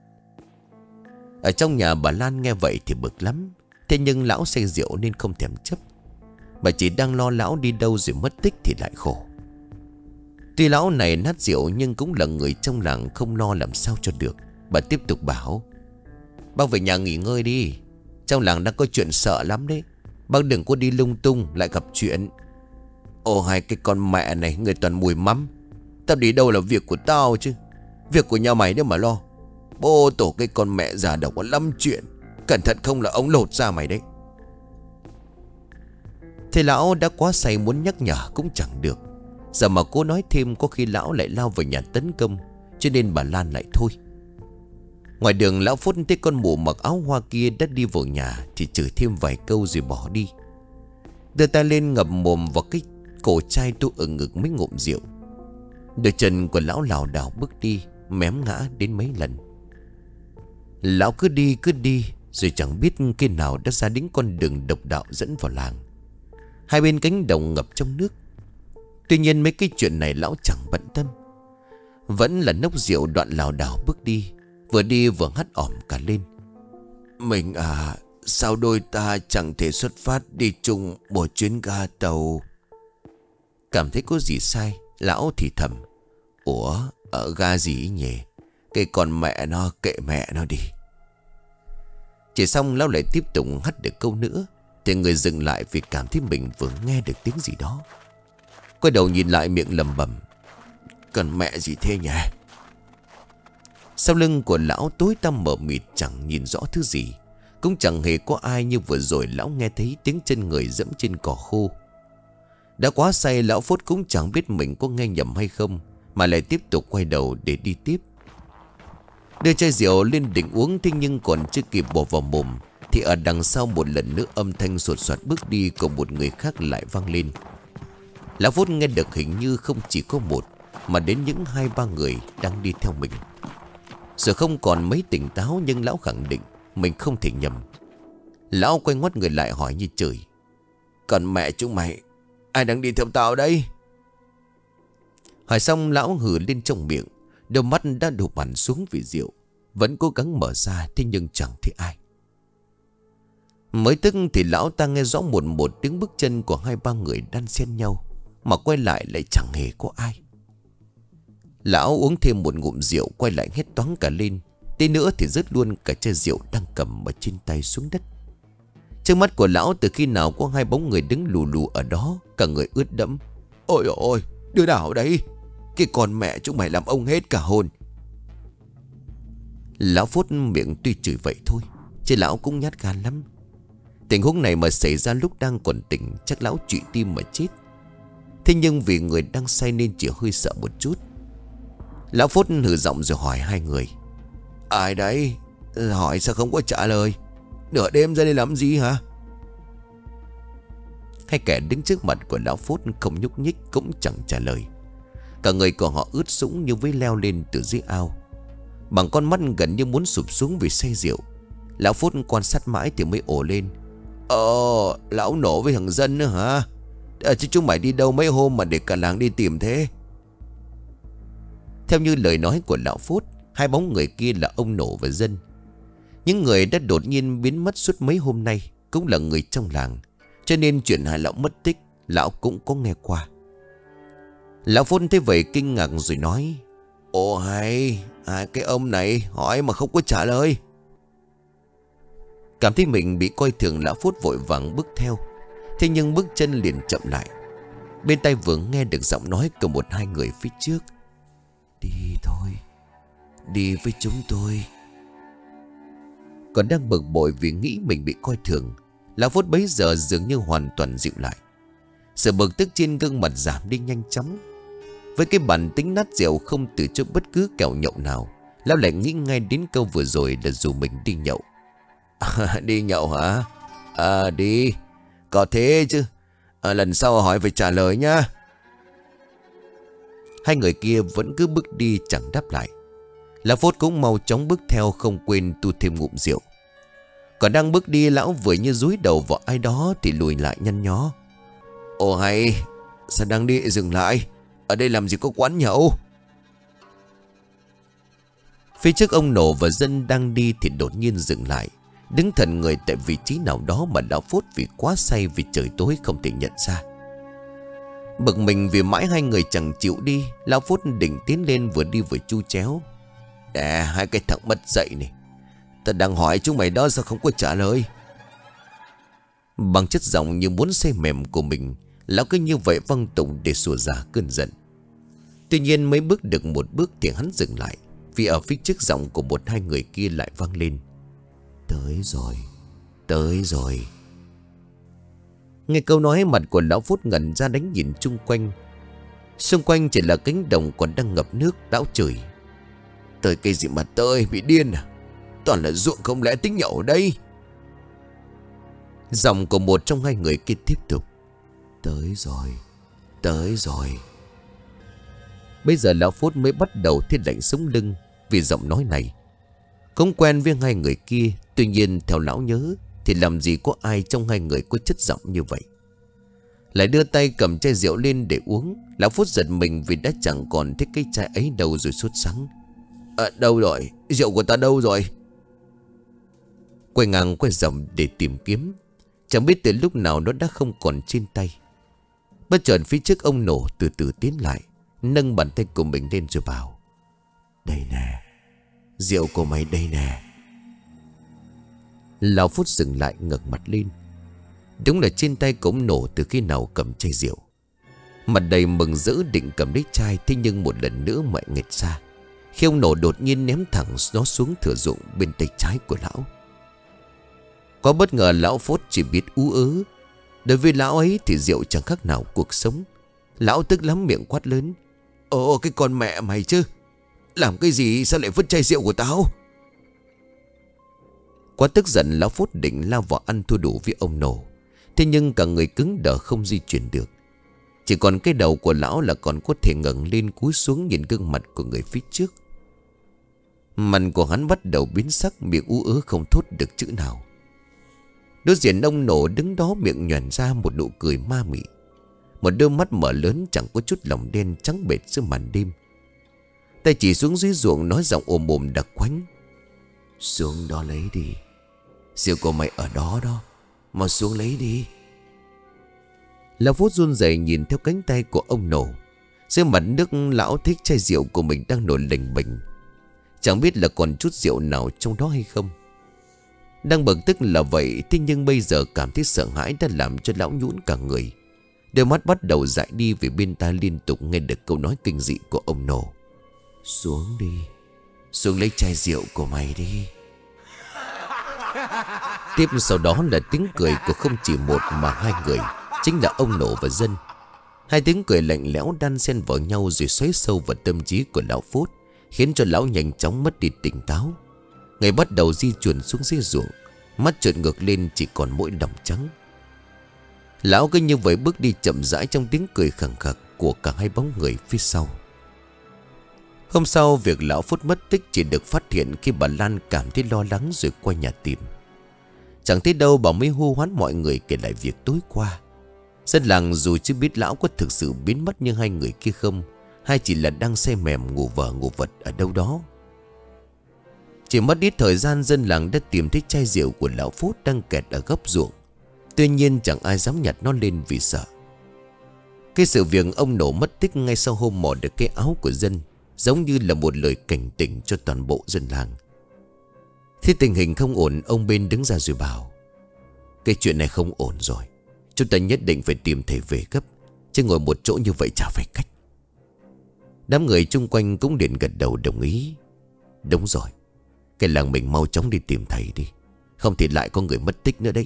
Ở trong nhà bà Lan nghe vậy thì bực lắm. Thế nhưng lão say rượu nên không thèm chấp. Bà chỉ đang lo lão đi đâu rồi mất tích thì lại khổ. Tuy lão này nát rượu nhưng cũng là người trong làng, không lo làm sao cho được. Bà tiếp tục bảo: bác về nhà nghỉ ngơi đi, trong làng đang có chuyện sợ lắm đấy. Bác đừng có đi lung tung lại gặp chuyện. Ồ, hai cái con mẹ này, người toàn mùi mắm. Tao đi đâu là việc của tao chứ, việc của nhà mày đấy mà lo. Bố tổ cái con mẹ già đầu có lắm chuyện, cẩn thận không là ông lột ra mày đấy. Thế lão đã quá say, muốn nhắc nhở cũng chẳng được. Giờ mà cô nói thêm có khi lão lại lao vào nhà tấn công, cho nên bà Lan lại thôi. Ngoài đường lão Phốt thấy con mụ mặc áo hoa kia đã đi vào nhà thì chửi thêm vài câu rồi bỏ đi. Đưa tay lên ngập mồm vào cái cổ chai tu ở ngực mấy ngụm rượu. Đôi chân của lão lảo đảo bước đi, mém ngã đến mấy lần. Lão cứ đi cứ đi rồi chẳng biết khi nào đã ra đến con đường độc đạo dẫn vào làng. Hai bên cánh đồng ngập trong nước. Tuy nhiên mấy cái chuyện này lão chẳng bận tâm. Vẫn là nốc rượu đoạn lảo đảo bước đi. Vừa đi vừa hắt ỏm cả lên. Mình à, sao đôi ta chẳng thể xuất phát đi chung một chuyến ga tàu? Cảm thấy có gì sai, lão thì thầm. Ủa, ở ga gì nhỉ? Cái con mẹ nó, kệ mẹ nó đi. Chỉ xong lão lại tiếp tục hắt được câu nữa thì người dừng lại vì cảm thấy mình vừa nghe được tiếng gì đó. Quay đầu nhìn lại miệng lầm bầm. Cần mẹ gì thế nhỉ? Sau lưng của lão tối tăm mờ mịt, chẳng nhìn rõ thứ gì. Cũng chẳng hề có ai như vừa rồi lão nghe thấy tiếng chân người dẫm trên cỏ khô. Đã quá say, lão Phốt cũng chẳng biết mình có nghe nhầm hay không, mà lại tiếp tục quay đầu để đi tiếp. Đưa chai rượu lên định uống, thế nhưng còn chưa kịp bỏ vào mồm thì ở đằng sau một lần nữa âm thanh sột soạt bước đi của một người khác lại vang lên. Lão Phốt nghe được hình như không chỉ có một, mà đến những hai ba người đang đi theo mình. Giờ không còn mấy tỉnh táo, nhưng lão khẳng định mình không thể nhầm. Lão quay ngoắt người lại hỏi như trời. Còn mẹ chúng mày, ai đang đi theo tao đây? Hỏi xong lão hừ lên trong miệng. Đôi mắt đã đổ hẳn xuống vì rượu. Vẫn cố gắng mở ra, thế nhưng chẳng thấy ai. Mới tức thì lão ta nghe rõ một một tiếng bước chân của hai ba người đan xen nhau, mà quay lại lại chẳng hề có ai. Lão uống thêm một ngụm rượu, quay lại hét toáng cả lên. Tí nữa thì rớt luôn cả chai rượu đang cầm ở trên tay xuống đất. Trước mắt của lão từ khi nào có hai bóng người đứng lù lù ở đó, cả người ướt đẫm. Ôi ôi, đứa nào đấy? Cái con mẹ chúng mày làm ông hết cả hồn. Lão Phốt miệng tuy chửi vậy thôi, chứ lão cũng nhát gan lắm. Tình huống này mà xảy ra lúc đang còn tỉnh, chắc lão trụy tim mà chết. Thế nhưng vì người đang say nên chỉ hơi sợ một chút. Lão Phốt hừ giọng rồi hỏi hai người. Ai đấy? Hỏi sao không có trả lời? Nửa đêm ra đây làm gì hả? Hai kẻ đứng trước mặt của lão Phốt không nhúc nhích, cũng chẳng trả lời. Cả người của họ ướt sũng như với leo lên từ dưới ao. Bằng con mắt gần như muốn sụp xuống vì say rượu. Lão Phốt quan sát mãi thì mới ồ lên. Ờ, lão nổ với thằng Dân nữa hả? À, chứ chúng mày đi đâu mấy hôm mà để cả làng đi tìm thế? Theo như lời nói của lão Phốt, hai bóng người kia là ông Nổ và Dân. Những người đã đột nhiên biến mất suốt mấy hôm nay cũng là người trong làng, cho nên chuyện hai lão mất tích lão cũng có nghe qua. Lão Phốt thấy vậy kinh ngạc rồi nói. Ồ hay, à, cái ông này hỏi mà không có trả lời. Cảm thấy mình bị coi thường, lão Phốt vội vàng bước theo. Thế nhưng bước chân liền chậm lại. Bên tai vừa nghe được giọng nói của một hai người phía trước. Đi thôi, đi với chúng tôi. Còn đang bực bội vì nghĩ mình bị coi thường, lão Phốt bấy giờ dường như hoàn toàn dịu lại. Sự bực tức trên gương mặt giảm đi nhanh chóng. Với cái bản tính nát rượu không từ chối bất cứ kẹo nhậu nào, lão lại nghĩ ngay đến câu vừa rồi là dù mình đi nhậu. À, đi nhậu hả? À đi. Có thế chứ. À, lần sau hỏi phải trả lời nhá. Hai người kia vẫn cứ bước đi chẳng đáp lại. Lão Phốt cũng mau chóng bước theo, không quên tu thêm ngụm rượu. Còn đang bước đi, lão vừa như dúi đầu vào ai đó thì lùi lại nhăn nhó. Ồ hay, sao đang đi dừng lại? Ở đây làm gì có quán nhậu? Phía trước ông Nổ và Dân đang đi thì đột nhiên dừng lại, đứng thần người tại vị trí nào đó mà lão Phốt vì quá say vì trời tối không thể nhận ra. Bực mình vì mãi hai người chẳng chịu đi, lão Phốt định tiến lên vừa đi vừa chu chéo. À, hai cái thằng mất dậy này, ta đang hỏi chúng mày đó sao không có trả lời? Bằng chất giọng như muốn say mềm của mình, lão cứ như vậy văng tụng để xua ra cơn giận. Tuy nhiên mới bước được một bước thì hắn dừng lại, vì ở phía trước giọng của một hai người kia lại vang lên. Tới rồi, tới rồi. Nghe câu nói, mặt của lão Phốt ngẩn ra đánh nhìn chung quanh. Xung quanh chỉ là cánh đồng còn đang ngập nước. Lão chửi. Tới cây gì mà tới, bị điên à? Toàn là ruộng không lẽ tính nhậu ở đây? Giọng của một trong hai người kia tiếp tục. Tới rồi, tới rồi. Bây giờ lão Phốt mới bắt đầu thấy lạnh sống lưng vì giọng nói này. Không quen với hai người kia, tuy nhiên theo lão nhớ thì làm gì có ai trong hai người có chất giọng như vậy. lại đưa tay cầm chai rượu lên để uống. Lão Phút giật mình vì đã chẳng còn thấy cái chai ấy đâu rồi sốt sắng. À, đâu rồi? Rượu của ta đâu rồi? Quay ngang quay dòng để tìm kiếm. Chẳng biết từ lúc nào nó đã không còn trên tay. Bất chợt phía trước ông Nổ từ từ tiến lại, nâng bàn tay của mình lên rồi bảo: đây nè, rượu của mày đây nè. Lão Phút dừng lại ngẩng mặt lên. Đúng là trên tay của ông Nổ từ khi nào cầm chai rượu. Mặt đầy mừng rỡ định cầm lấy chai, thế nhưng một lần nữa mọi nghịch ra khi ông Nổ đột nhiên ném thẳng nó xuống thửa ruộng bên tay trái của lão. Có bất ngờ lão Phốt chỉ biết ú ớ. Đối với lão ấy thì rượu chẳng khác nào cuộc sống. Lão tức lắm miệng quát lớn: ồ, cái con mẹ mày chứ, làm cái gì sao lại vứt chai rượu của tao? Quá tức giận, lão Phốt định lao vào ăn thua đủ với ông Nổ. Thế nhưng cả người cứng đờ không di chuyển được. Chỉ còn cái đầu của lão là còn có thể ngẩng lên cúi xuống nhìn gương mặt của người phía trước. Mặt của hắn bắt đầu biến sắc, miệng ú ớ không thốt được chữ nào. Đối diện ông Nổ đứng đó miệng nhoẻn ra một nụ cười ma mị. Một đôi mắt mở lớn chẳng có chút lòng đen trắng bệt giữa màn đêm. Tay chỉ xuống dưới ruộng nói giọng ồm ồm đặc quánh: xuống đó lấy đi, rượu của mày ở đó đó, mà xuống lấy đi. Lão Phút run rẩy nhìn theo cánh tay của ông Nổ. Dưới mặt nước lão thích chai rượu của mình đang nổi lềnh bềnh. Chẳng biết là còn chút rượu nào trong đó hay không. Đang bực tức là vậy, thế nhưng bây giờ cảm thấy sợ hãi đã làm cho lão nhũn cả người. Đôi mắt bắt đầu dại đi vì bên tai liên tục nghe được câu nói kinh dị của ông Nổ: xuống đi, xuống lấy chai rượu của mày đi. Tiếp sau đó là tiếng cười của không chỉ một mà hai người, chính là ông Nổ và Dân. Hai tiếng cười lạnh lẽo đan xen vào nhau rồi xoáy sâu vào tâm trí của lão Phốt, khiến cho lão nhanh chóng mất đi tỉnh táo. Người bắt đầu di chuyển xuống dưới ruộng, mắt trợn ngược lên chỉ còn mỗi đồng trắng. Lão cứ như vậy bước đi chậm rãi trong tiếng cười khẳng khặc của cả hai bóng người phía sau. Hôm sau, việc lão Phút mất tích chỉ được phát hiện khi bà Lan cảm thấy lo lắng rồi qua nhà tìm. Chẳng thấy đâu, bà mới hô hoán mọi người kể lại việc tối qua. Dân làng dù chưa biết lão có thực sự biến mất như hai người kia không, hay chỉ là đang say mềm ngủ vờ ngủ vật ở đâu đó. Chỉ mất ít thời gian, dân làng đã tìm thấy chai rượu của lão Phút đang kẹt ở góc ruộng. Tuy nhiên chẳng ai dám nhặt nó lên vì sợ. Cái sự việc ông Nổ mất tích ngay sau hôm mò được cái áo của Dân giống như là một lời cảnh tỉnh cho toàn bộ dân làng. Khi tình hình không ổn, ông Bên đứng ra rồi bảo: cái chuyện này không ổn rồi, chúng ta nhất định phải tìm thầy về gấp, chứ ngồi một chỗ như vậy chả phải cách. Đám người chung quanh cũng liền gật đầu đồng ý. Đúng rồi, cái làng mình mau chóng đi tìm thầy đi, không thì lại có người mất tích nữa đấy.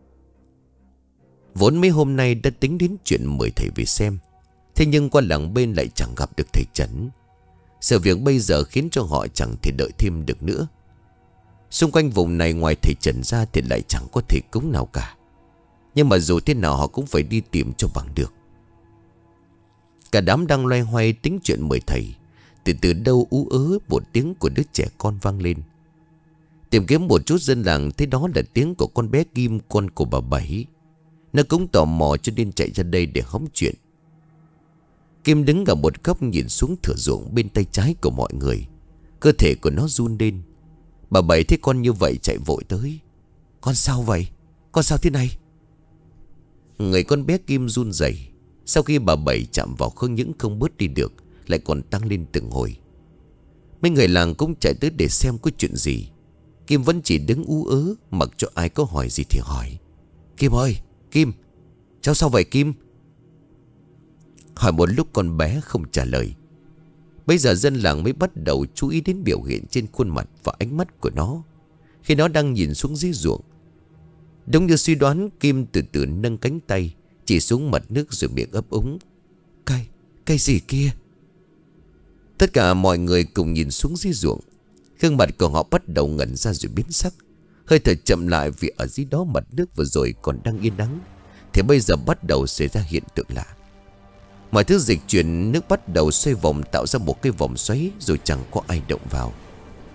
Vốn mấy hôm nay đã tính đến chuyện mời thầy về xem, thế nhưng qua làng bên lại chẳng gặp được thầy Trấn. Sự việc bây giờ khiến cho họ chẳng thể đợi thêm được nữa. Xung quanh vùng này ngoài thầy Trần ra thì lại chẳng có thầy cúng nào cả. Nhưng mà dù thế nào họ cũng phải đi tìm cho bằng được. Cả đám đang loay hoay tính chuyện mời thầy, từ từ đâu ú ớ một tiếng của đứa trẻ con vang lên. Tìm kiếm một chút, dân làng thấy đó là tiếng của con bé Kim, con của bà Bảy. Nó cũng tò mò cho nên chạy ra đây để hóng chuyện. Kim đứng ở một góc nhìn xuống thửa ruộng bên tay trái của mọi người. Cơ thể của nó run lên. Bà Bảy thấy con như vậy chạy vội tới: con sao vậy? Con sao thế này? Người con bé Kim run rẩy. Sau khi bà Bảy chạm vào không những không bớt đi được, lại còn tăng lên từng hồi. Mấy người làng cũng chạy tới để xem có chuyện gì. Kim vẫn chỉ đứng ú ớ, mặc cho ai có hỏi gì thì hỏi: Kim ơi, Kim, cháu sao vậy Kim? Hỏi một lúc con bé không trả lời. Bây giờ dân làng mới bắt đầu chú ý đến biểu hiện trên khuôn mặt và ánh mắt của nó khi nó đang nhìn xuống dưới ruộng. Đúng như suy đoán, Kim từ từ nâng cánh tay chỉ xuống mặt nước rồi miệng ấp úng: Cái, cái gì kia? Tất cả mọi người cùng nhìn xuống dưới ruộng. Gương mặt của họ bắt đầu ngẩn ra rồi biến sắc. Hơi thở chậm lại vì ở dưới đó mặt nước vừa rồi còn đang yên ắng, thì bây giờ bắt đầu xảy ra hiện tượng lạ. Mọi thứ dịch chuyển, nước bắt đầu xoay vòng tạo ra một cái vòng xoáy rồi chẳng có ai động vào.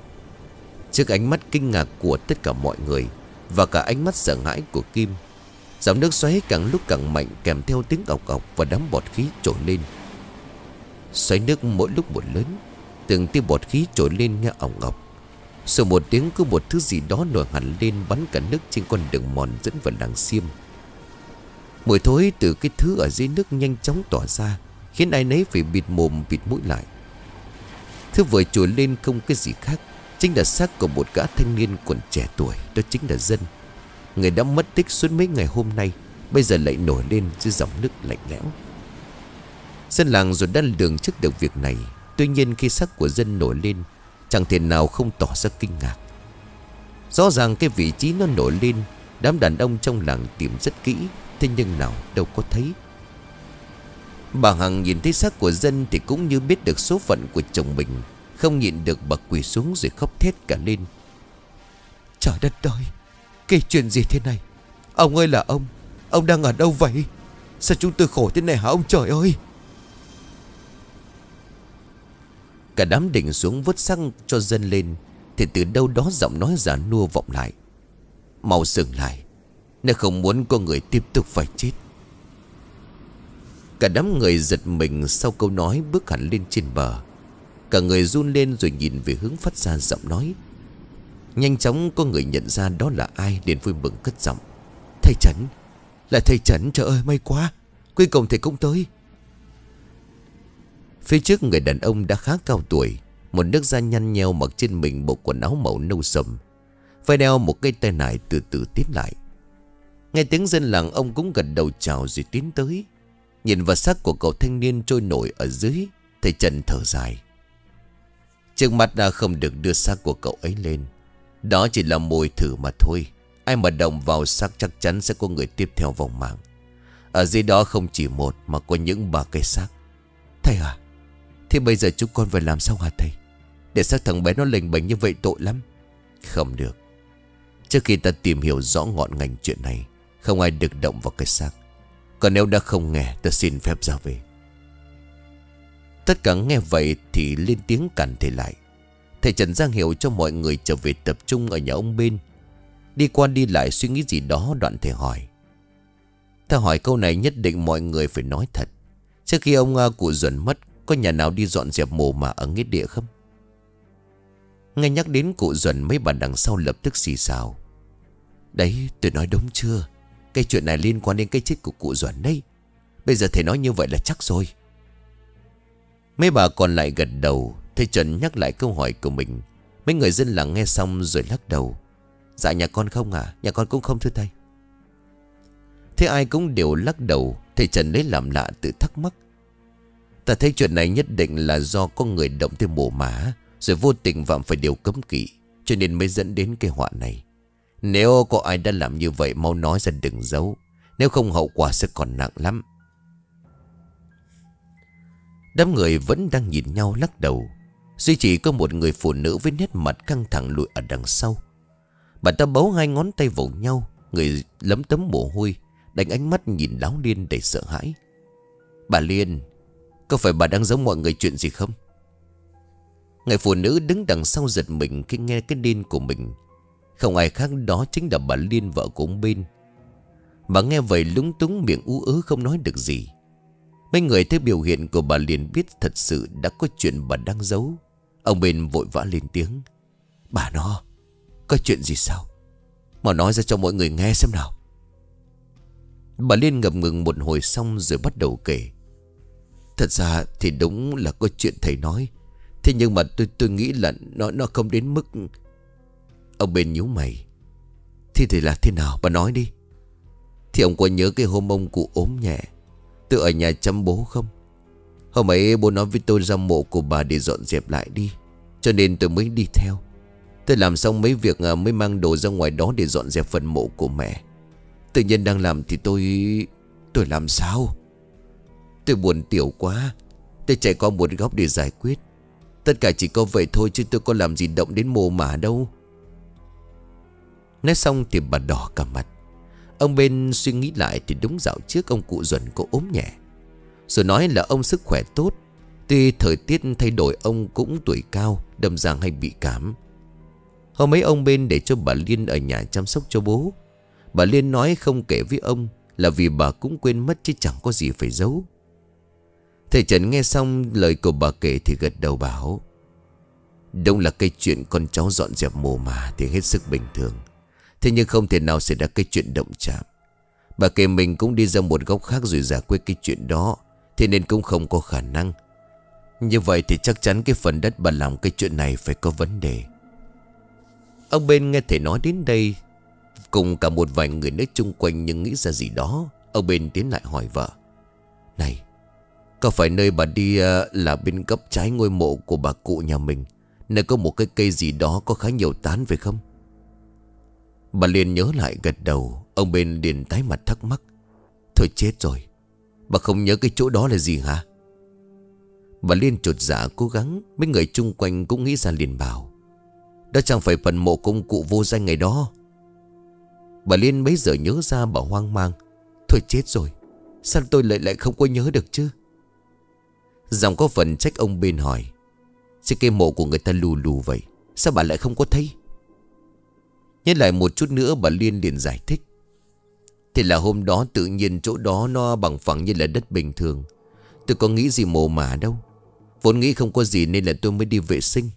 Trước ánh mắt kinh ngạc của tất cả mọi người và cả ánh mắt sợ hãi của Kim, Dòng nước xoáy càng lúc càng mạnh, kèm theo tiếng ọc ọc và đám bọt khí trồi lên. Xoáy nước mỗi lúc một lớn, từng tia bọt khí trồi lên nghe ỏng ọc. Sau một tiếng có một thứ gì đó nổi hẳn lên, bắn cả nước trên con đường mòn dẫn vào làng Xiêm. Mùi thối từ cái thứ ở dưới nước nhanh chóng tỏa ra, khiến ai nấy phải bịt mồm bịt mũi lại. Thứ vừa trồi lên không cái gì khác, chính là xác của một gã thanh niên còn trẻ tuổi. Đó chính là Dân, người đã mất tích suốt mấy ngày hôm nay, bây giờ lại nổi lên dưới dòng nước lạnh lẽo. Dân làng rồi đã lường trước được việc này. Tuy nhiên khi xác của Dân nổi lên, chẳng thể nào không tỏ ra kinh ngạc. Rõ ràng cái vị trí nó nổi lên, đám đàn ông trong làng tìm rất kỹ, thế nhưng nào đâu có thấy. Bà Hằng nhìn thấy xác của Dân thì cũng như biết được số phận của chồng mình, không nhịn được bà quỳ xuống rồi khóc thét cả lên. Trời đất ơi, cái chuyện gì thế này? Ông ơi là ông, ông đang ở đâu vậy? Sao chúng tôi khổ thế này hả ông trời ơi? Cả đám định xuống vớt xác cho Dân lên, thì từ đâu đó giọng nói già nua vọng lại. Mau dừng lại, nếu không muốn có người tiếp tục phải chết. Cả đám người giật mình sau câu nói, bước hẳn lên trên bờ. Cả người run lên rồi nhìn về hướng phát ra giọng nói. Nhanh chóng có người nhận ra đó là ai, liền vui mừng cất giọng. Thầy Trấn, là thầy Trấn, trời ơi may quá, cuối cùng thầy cũng tới. Phía trước người đàn ông đã khá cao tuổi, một nước da nhăn nheo, mặc trên mình bộ quần áo màu nâu sầm, vai đeo một cây tay nải, từ từ tiến lại. Nghe tiếng dân làng, ông cũng gật đầu chào rồi tiến tới. Nhìn vào xác của cậu thanh niên trôi nổi ở dưới, thầy Trần thở dài. Trước mắt đã không được đưa xác của cậu ấy lên. Đó chỉ là mồi thử mà thôi. Ai mà động vào xác chắc chắn sẽ có người tiếp theo vòng mạng. Ở dưới đó không chỉ một mà có những ba cây xác. Thầy à, thì bây giờ chúng con phải làm sao hả thầy? Để xác thằng bé nó lềnh bềnh như vậy tội lắm. Không được. Trước khi ta tìm hiểu rõ ngọn ngành chuyện này, không ai được động vào cái xác. Còn nếu đã không nghe, ta xin phép ra về. Tất cả nghe vậy thì lên tiếng cản thầy lại. Thầy Trần ra hiệu cho mọi người trở về tập trung ở nhà ông bên. Đi qua đi lại suy nghĩ gì đó, đoạn thầy hỏi. Ta hỏi câu này nhất định mọi người phải nói thật. Trước khi ông uh, cụ Duẩn mất, có nhà nào đi dọn dẹp mồ mả ở nghĩa địa không? Nghe nhắc đến cụ Duẩn, mấy bà đằng sau lập tức xì xào. Đấy, tôi nói đúng chưa? Cái chuyện này liên quan đến cái chết của cụ Duẩn đấy. Bây giờ thầy nói như vậy là chắc rồi. Mấy bà còn lại gật đầu. Thầy Trần nhắc lại câu hỏi của mình. Mấy người dân làng nghe xong rồi lắc đầu. Dạ nhà con không à? Nhà con cũng không thưa thầy. Thế ai cũng đều lắc đầu. Thầy Trần lấy làm lạ tự thắc mắc. Ta thấy chuyện này nhất định là do có người động tới mồ mả, rồi vô tình phạm phải điều cấm kỵ, cho nên mới dẫn đến cái họa này. Nếu có ai đã làm như vậy, mau nói ra đừng giấu. Nếu không hậu quả sẽ còn nặng lắm. Đám người vẫn đang nhìn nhau lắc đầu. Duy chỉ có một người phụ nữ với nét mặt căng thẳng lùi ở đằng sau. Bà ta bấu hai ngón tay vào nhau, người lấm tấm mồ hôi, đánh ánh mắt nhìn Lão Liên đầy sợ hãi. Bà Liên, có phải bà đang giấu mọi người chuyện gì không? Người phụ nữ đứng đằng sau giật mình khi nghe cái tên của mình. Không ai khác đó chính là bà Liên, vợ của ông bên. Bà nghe vậy lúng túng, miệng ú ớ không nói được gì. Mấy người thấy biểu hiện của bà liền biết thật sự đã có chuyện bà đang giấu. Ông bên vội vã lên tiếng. Bà nó, có chuyện gì sao? Mà nói ra cho mọi người nghe xem nào. Bà Liên ngập ngừng một hồi xong rồi bắt đầu kể. Thật ra thì đúng là có chuyện thầy nói. Thế nhưng mà tôi tôi nghĩ là nó nó không đến mức. Ông bên nhíu mày. Thì thì là thế nào bà nói đi. Thì ông có nhớ cái hôm ông cụ ốm nhẹ, tôi ở nhà chăm bố không? Hôm ấy bố nói với tôi ra mộ của bà để dọn dẹp lại đi, cho nên tôi mới đi theo. Tôi làm xong mấy việc mới mang đồ ra ngoài đó để dọn dẹp phần mộ của mẹ. Tự nhiên đang làm thì tôi... Tôi làm sao? Tôi buồn tiểu quá. Tôi chạy qua một góc để giải quyết. Tất cả chỉ có vậy thôi chứ tôi có làm gì động đến mồ mả đâu. Nói xong thì bà đỏ cả mặt. Ông bên suy nghĩ lại thì đúng dạo trước ông cụ Duẩn có ốm nhẹ, rồi nói là ông sức khỏe tốt. Tuy thời tiết thay đổi, ông cũng tuổi cao, đâm ra hay bị cảm. Hôm ấy ông bên để cho bà Liên ở nhà chăm sóc cho bố. Bà Liên nói không kể với ông là vì bà cũng quên mất chứ chẳng có gì phải giấu. Thầy Trần nghe xong lời của bà kể thì gật đầu bảo: đúng là cái chuyện con cháu dọn dẹp mồ mả thì hết sức bình thường. Thế nhưng không thể nào xảy ra cái chuyện động chạm. Bà kể mình cũng đi ra một góc khác rồi giải quyết cái chuyện đó, thế nên cũng không có khả năng. Như vậy thì chắc chắn cái phần đất bà làm cái chuyện này phải có vấn đề. Ông bên nghe thầy nói đến đây, cùng cả một vài người nữa chung quanh nhưng nghĩ ra gì đó. Ông bên tiến lại hỏi vợ: này, có phải nơi bà đi uh, là bên góc trái ngôi mộ của bà cụ nhà mình, nơi có một cái cây gì đó có khá nhiều tán phải không? Bà Liên nhớ lại gật đầu. Ông bên liền tái mặt thắc mắc: thôi chết rồi, bà không nhớ cái chỗ đó là gì hả? Bà Liên chột dạ cố gắng. Mấy người chung quanh cũng nghĩ ra liền bảo: đó chẳng phải phần mộ của ông cụ vô danh ngày đó. Bà Liên bấy giờ nhớ ra, bà hoang mang: thôi chết rồi, sao tôi lại lại không có nhớ được chứ? Giọng có phần trách ông bên hỏi: chứ cái mộ của người ta lù lù vậy, sao bà lại không có thấy? Nhớ lại một chút nữa, bà Liên liền giải thích: thì là hôm đó tự nhiên chỗ đó nó bằng phẳng như là đất bình thường. Tôi có nghĩ gì mồ mả đâu, vốn nghĩ không có gì nên là tôi mới đi vệ sinh.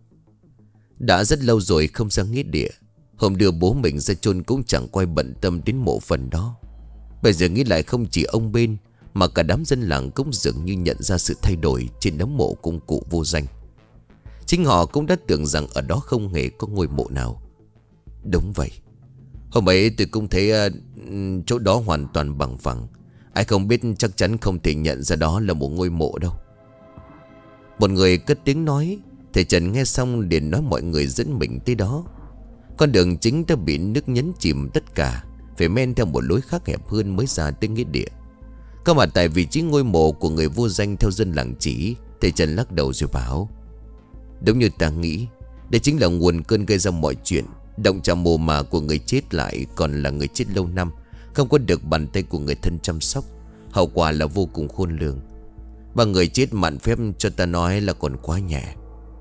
Đã rất lâu rồi không ra nghĩa địa. Hôm đưa bố mình ra chôn cũng chẳng quay bận tâm đến mộ phần đó. Bây giờ nghĩ lại, không chỉ ông bên mà cả đám dân làng cũng dường như nhận ra sự thay đổi trên nấm mộ của cụ vô danh. Chính họ cũng đã tưởng rằng ở đó không hề có ngôi mộ nào. Đúng vậy, hôm ấy tôi cũng thấy uh, chỗ đó hoàn toàn bằng phẳng. Ai không biết chắc chắn không thể nhận ra đó là một ngôi mộ đâu. Một người cất tiếng nói. Thầy Trần nghe xong liền nói mọi người dẫn mình tới đó. Con đường chính đã bị nước nhấn chìm tất cả, phải men theo một lối khác hẹp hơn mới ra tới nghĩa địa. Có mặt tại vị trí ngôi mộ của người vô danh theo dân làng chỉ. Thầy Trần lắc đầu rồi bảo: đúng như ta nghĩ, đây chính là nguồn cơn gây ra mọi chuyện. Động chạm mồ mả của người chết lại còn là người chết lâu năm, không có được bàn tay của người thân chăm sóc. Hậu quả là vô cùng khôn lường. Và người chết mạn phép cho ta nói là còn quá nhẹ.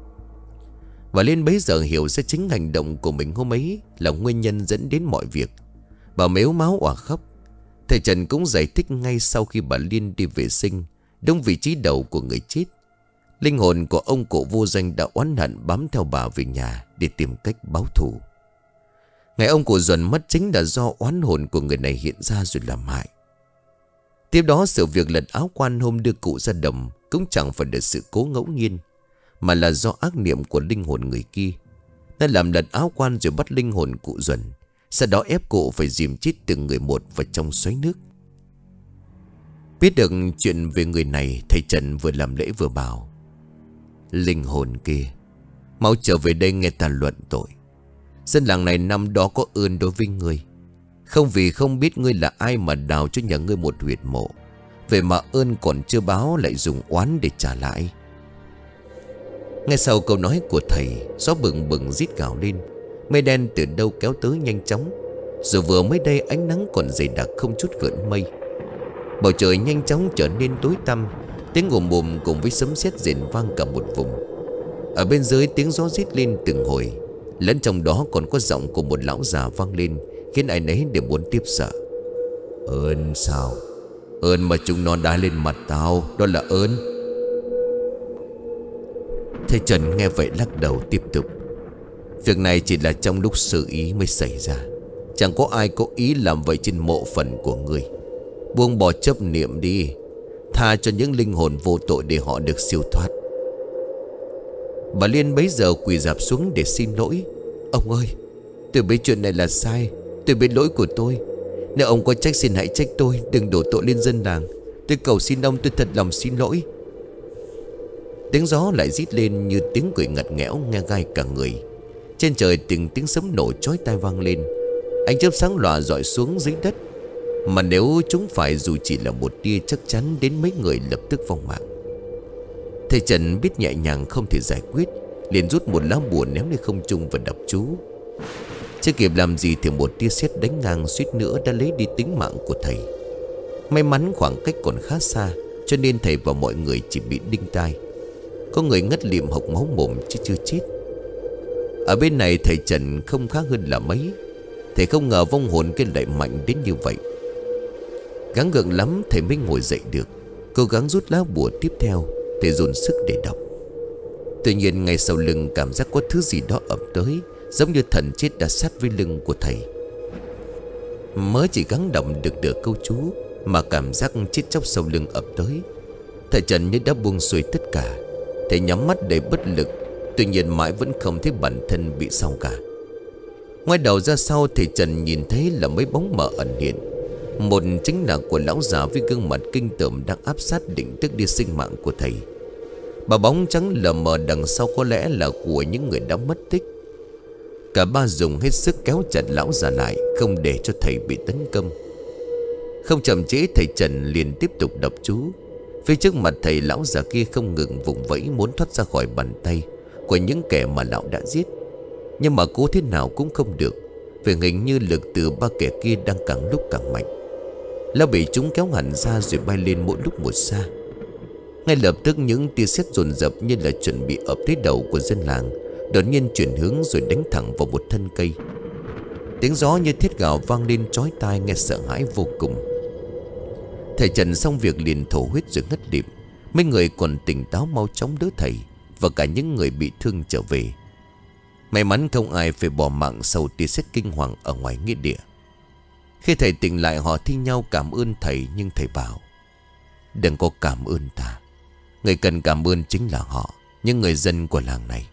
Và Liên bấy giờ hiểu ra chính hành động của mình hôm ấy là nguyên nhân dẫn đến mọi việc. Bà mếu máu òa khóc. Thầy Trần cũng giải thích ngay sau khi bà Liên đi vệ sinh, đúng vị trí đầu của người chết. Linh hồn của ông cụ vô danh đã oán hận bám theo bà về nhà để tìm cách báo thù. Ngày ông cụ Duẩn mất chính là do oán hồn của người này hiện ra rồi làm hại. Tiếp đó sự việc lật áo quan hôm đưa cụ ra đồng cũng chẳng phải là sự cố ngẫu nhiên, mà là do ác niệm của linh hồn người kia. Nó làm lật áo quan rồi bắt linh hồn cụ Duẩn, sau đó ép cụ phải dìm chết từng người một vào trong xoáy nước. Biết được chuyện về người này, thầy Trần vừa làm lễ vừa bảo: linh hồn kia, mau trở về đây nghe ta luận tội. Dân làng này năm đó có ơn đối với ngươi, không vì không biết ngươi là ai mà đào cho nhà ngươi một huyệt mộ. Vậy mà ơn còn chưa báo lại dùng oán để trả lại. Ngay sau câu nói của thầy, gió bừng bừng rít gào lên. Mây đen từ đâu kéo tới nhanh chóng. Rồi vừa mới đây ánh nắng còn dày đặc không chút gợn mây. Bầu trời nhanh chóng trở nên tối tăm. Tiếng ồm ồm cùng với sấm sét rền vang cả một vùng. Ở bên dưới tiếng gió rít lên từng hồi, lẫn trong đó còn có giọng của một lão già vang lên, khiến ai nấy đều muốn tiếp sợ. Ơn sao? Ơn mà chúng nó đá lên mặt tao, đó là ơn. Thầy Trần nghe vậy lắc đầu tiếp tục: việc này chỉ là trong lúc sơ ý mới xảy ra. Chẳng có ai có ý làm vậy trên mộ phần của ngươi. Buông bỏ chấp niệm đi, tha cho những linh hồn vô tội để họ được siêu thoát. Bà Liên bấy giờ quỳ rạp xuống để xin lỗi: ông ơi, tôi biết chuyện này là sai, tôi biết lỗi của tôi. Nếu ông có trách xin hãy trách tôi, đừng đổ tội lên dân làng. Tôi cầu xin ông, tôi thật lòng xin lỗi. Tiếng gió lại rít lên như tiếng cười ngặt nghẽo nghe gai cả người. Trên trời từng tiếng sấm nổ chói tai vang lên. Ánh chớp sáng lòa rọi xuống dưới đất, mà nếu chúng phải dù chỉ là một tia chắc chắn đến mấy người lập tức vong mạng. Thầy Trần biết nhẹ nhàng không thể giải quyết, liền rút một lá bùa ném lên không trung và đọc chú. Chưa kịp làm gì thì một tia sét đánh ngang suýt nữa đã lấy đi tính mạng của thầy. May mắn khoảng cách còn khá xa, cho nên thầy và mọi người chỉ bị đinh tai. Có người ngất lịm hộc máu mồm chứ chưa chết. Ở bên này thầy Trần không khác hơn là mấy. Thầy không ngờ vong hồn kia lại mạnh đến như vậy. Gắng gượng lắm thầy mới ngồi dậy được, cố gắng rút lá bùa tiếp theo. Thầy dồn sức để đọc. Tuy nhiên ngay sau lưng cảm giác có thứ gì đó ập tới, giống như thần chết đã sát với lưng của thầy. Mới chỉ gắng đọc được nửa câu chú mà cảm giác chết chóc sau lưng ập tới. Thầy Trần như đã buông xuôi tất cả. Thầy nhắm mắt đầy bất lực. Tuy nhiên mãi vẫn không thấy bản thân bị sao cả. Ngoái đầu ra sau, thầy Trần nhìn thấy là mấy bóng mờ ẩn hiện. Một chính là của lão già với gương mặt kinh tởm đang áp sát định tước đi sinh mạng của thầy. Bà bóng trắng lờ mờ đằng sau có lẽ là của những người đã mất tích. Cả ba dùng hết sức kéo chặt lão già lại, không để cho thầy bị tấn công. Không chậm trễ, thầy Trần liền tiếp tục đọc chú. Phía trước mặt thầy, lão già kia không ngừng vùng vẫy muốn thoát ra khỏi bàn tay của những kẻ mà lão đã giết. Nhưng mà cố thế nào cũng không được, vì hình như lực từ ba kẻ kia đang càng lúc càng mạnh. Lão bị chúng kéo hẳn ra rồi bay lên mỗi lúc một xa. Ngay lập tức những tia sét dồn dập như là chuẩn bị ập tới đầu của dân làng, đột nhiên chuyển hướng rồi đánh thẳng vào một thân cây. Tiếng gió như thiết gào vang lên chói tai, nghe sợ hãi vô cùng. Thầy Trần xong việc liền thổ huyết rồi ngất lịm. Mấy người còn tỉnh táo mau chóng đỡ thầy, và cả những người bị thương trở về. May mắn không ai phải bỏ mạng sau tia sét kinh hoàng ở ngoài nghĩa địa. Khi thầy tỉnh lại, họ thi nhau cảm ơn thầy, nhưng thầy bảo: đừng có cảm ơn ta, người cần cảm ơn chính là họ, những người dân của làng này.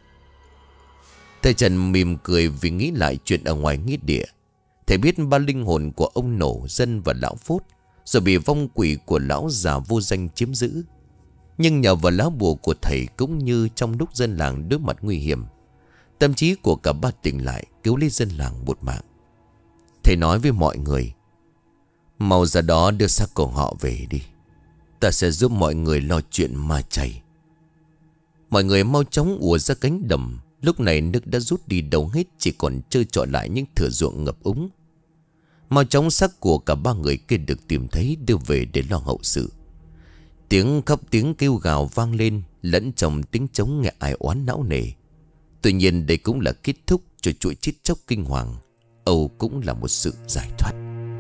Thầy Trần mỉm cười vì nghĩ lại chuyện ở ngoài nghĩa địa. Thầy biết ba linh hồn của ông Nổ, Dân và lão Phốt rồi bị vong quỷ của lão già vô danh chiếm giữ. Nhưng nhờ vào lá bùa của thầy, cũng như trong lúc dân làng đối mặt nguy hiểm, tâm trí của cả ba tỉnh lại, cứu lấy dân làng một mạng. Thầy nói với mọi người: mau ra đó đưa xác của họ về đi, ta sẽ giúp mọi người lo chuyện ma chay. Mọi người mau chóng ùa ra cánh đồng. Lúc này nước đã rút đi đâu hết, chỉ còn trơ trọi lại những thửa ruộng ngập úng. Mau chóng xác của cả ba người kia được tìm thấy, đưa về để lo hậu sự. Tiếng khóc tiếng kêu gào vang lên, lẫn trong tiếng trống nghe ai oán não nề. Tuy nhiên đây cũng là kết thúc cho chuỗi chết chóc kinh hoàng. Âu cũng là một sự giải thoát.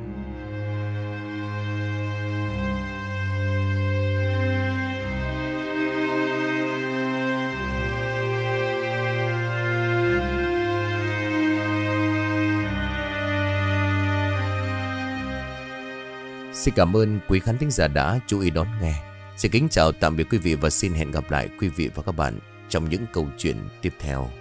Xin cảm ơn quý khán thính giả đã chú ý đón nghe. Xin kính chào tạm biệt quý vị và xin hẹn gặp lại quý vị và các bạn trong những câu chuyện tiếp theo.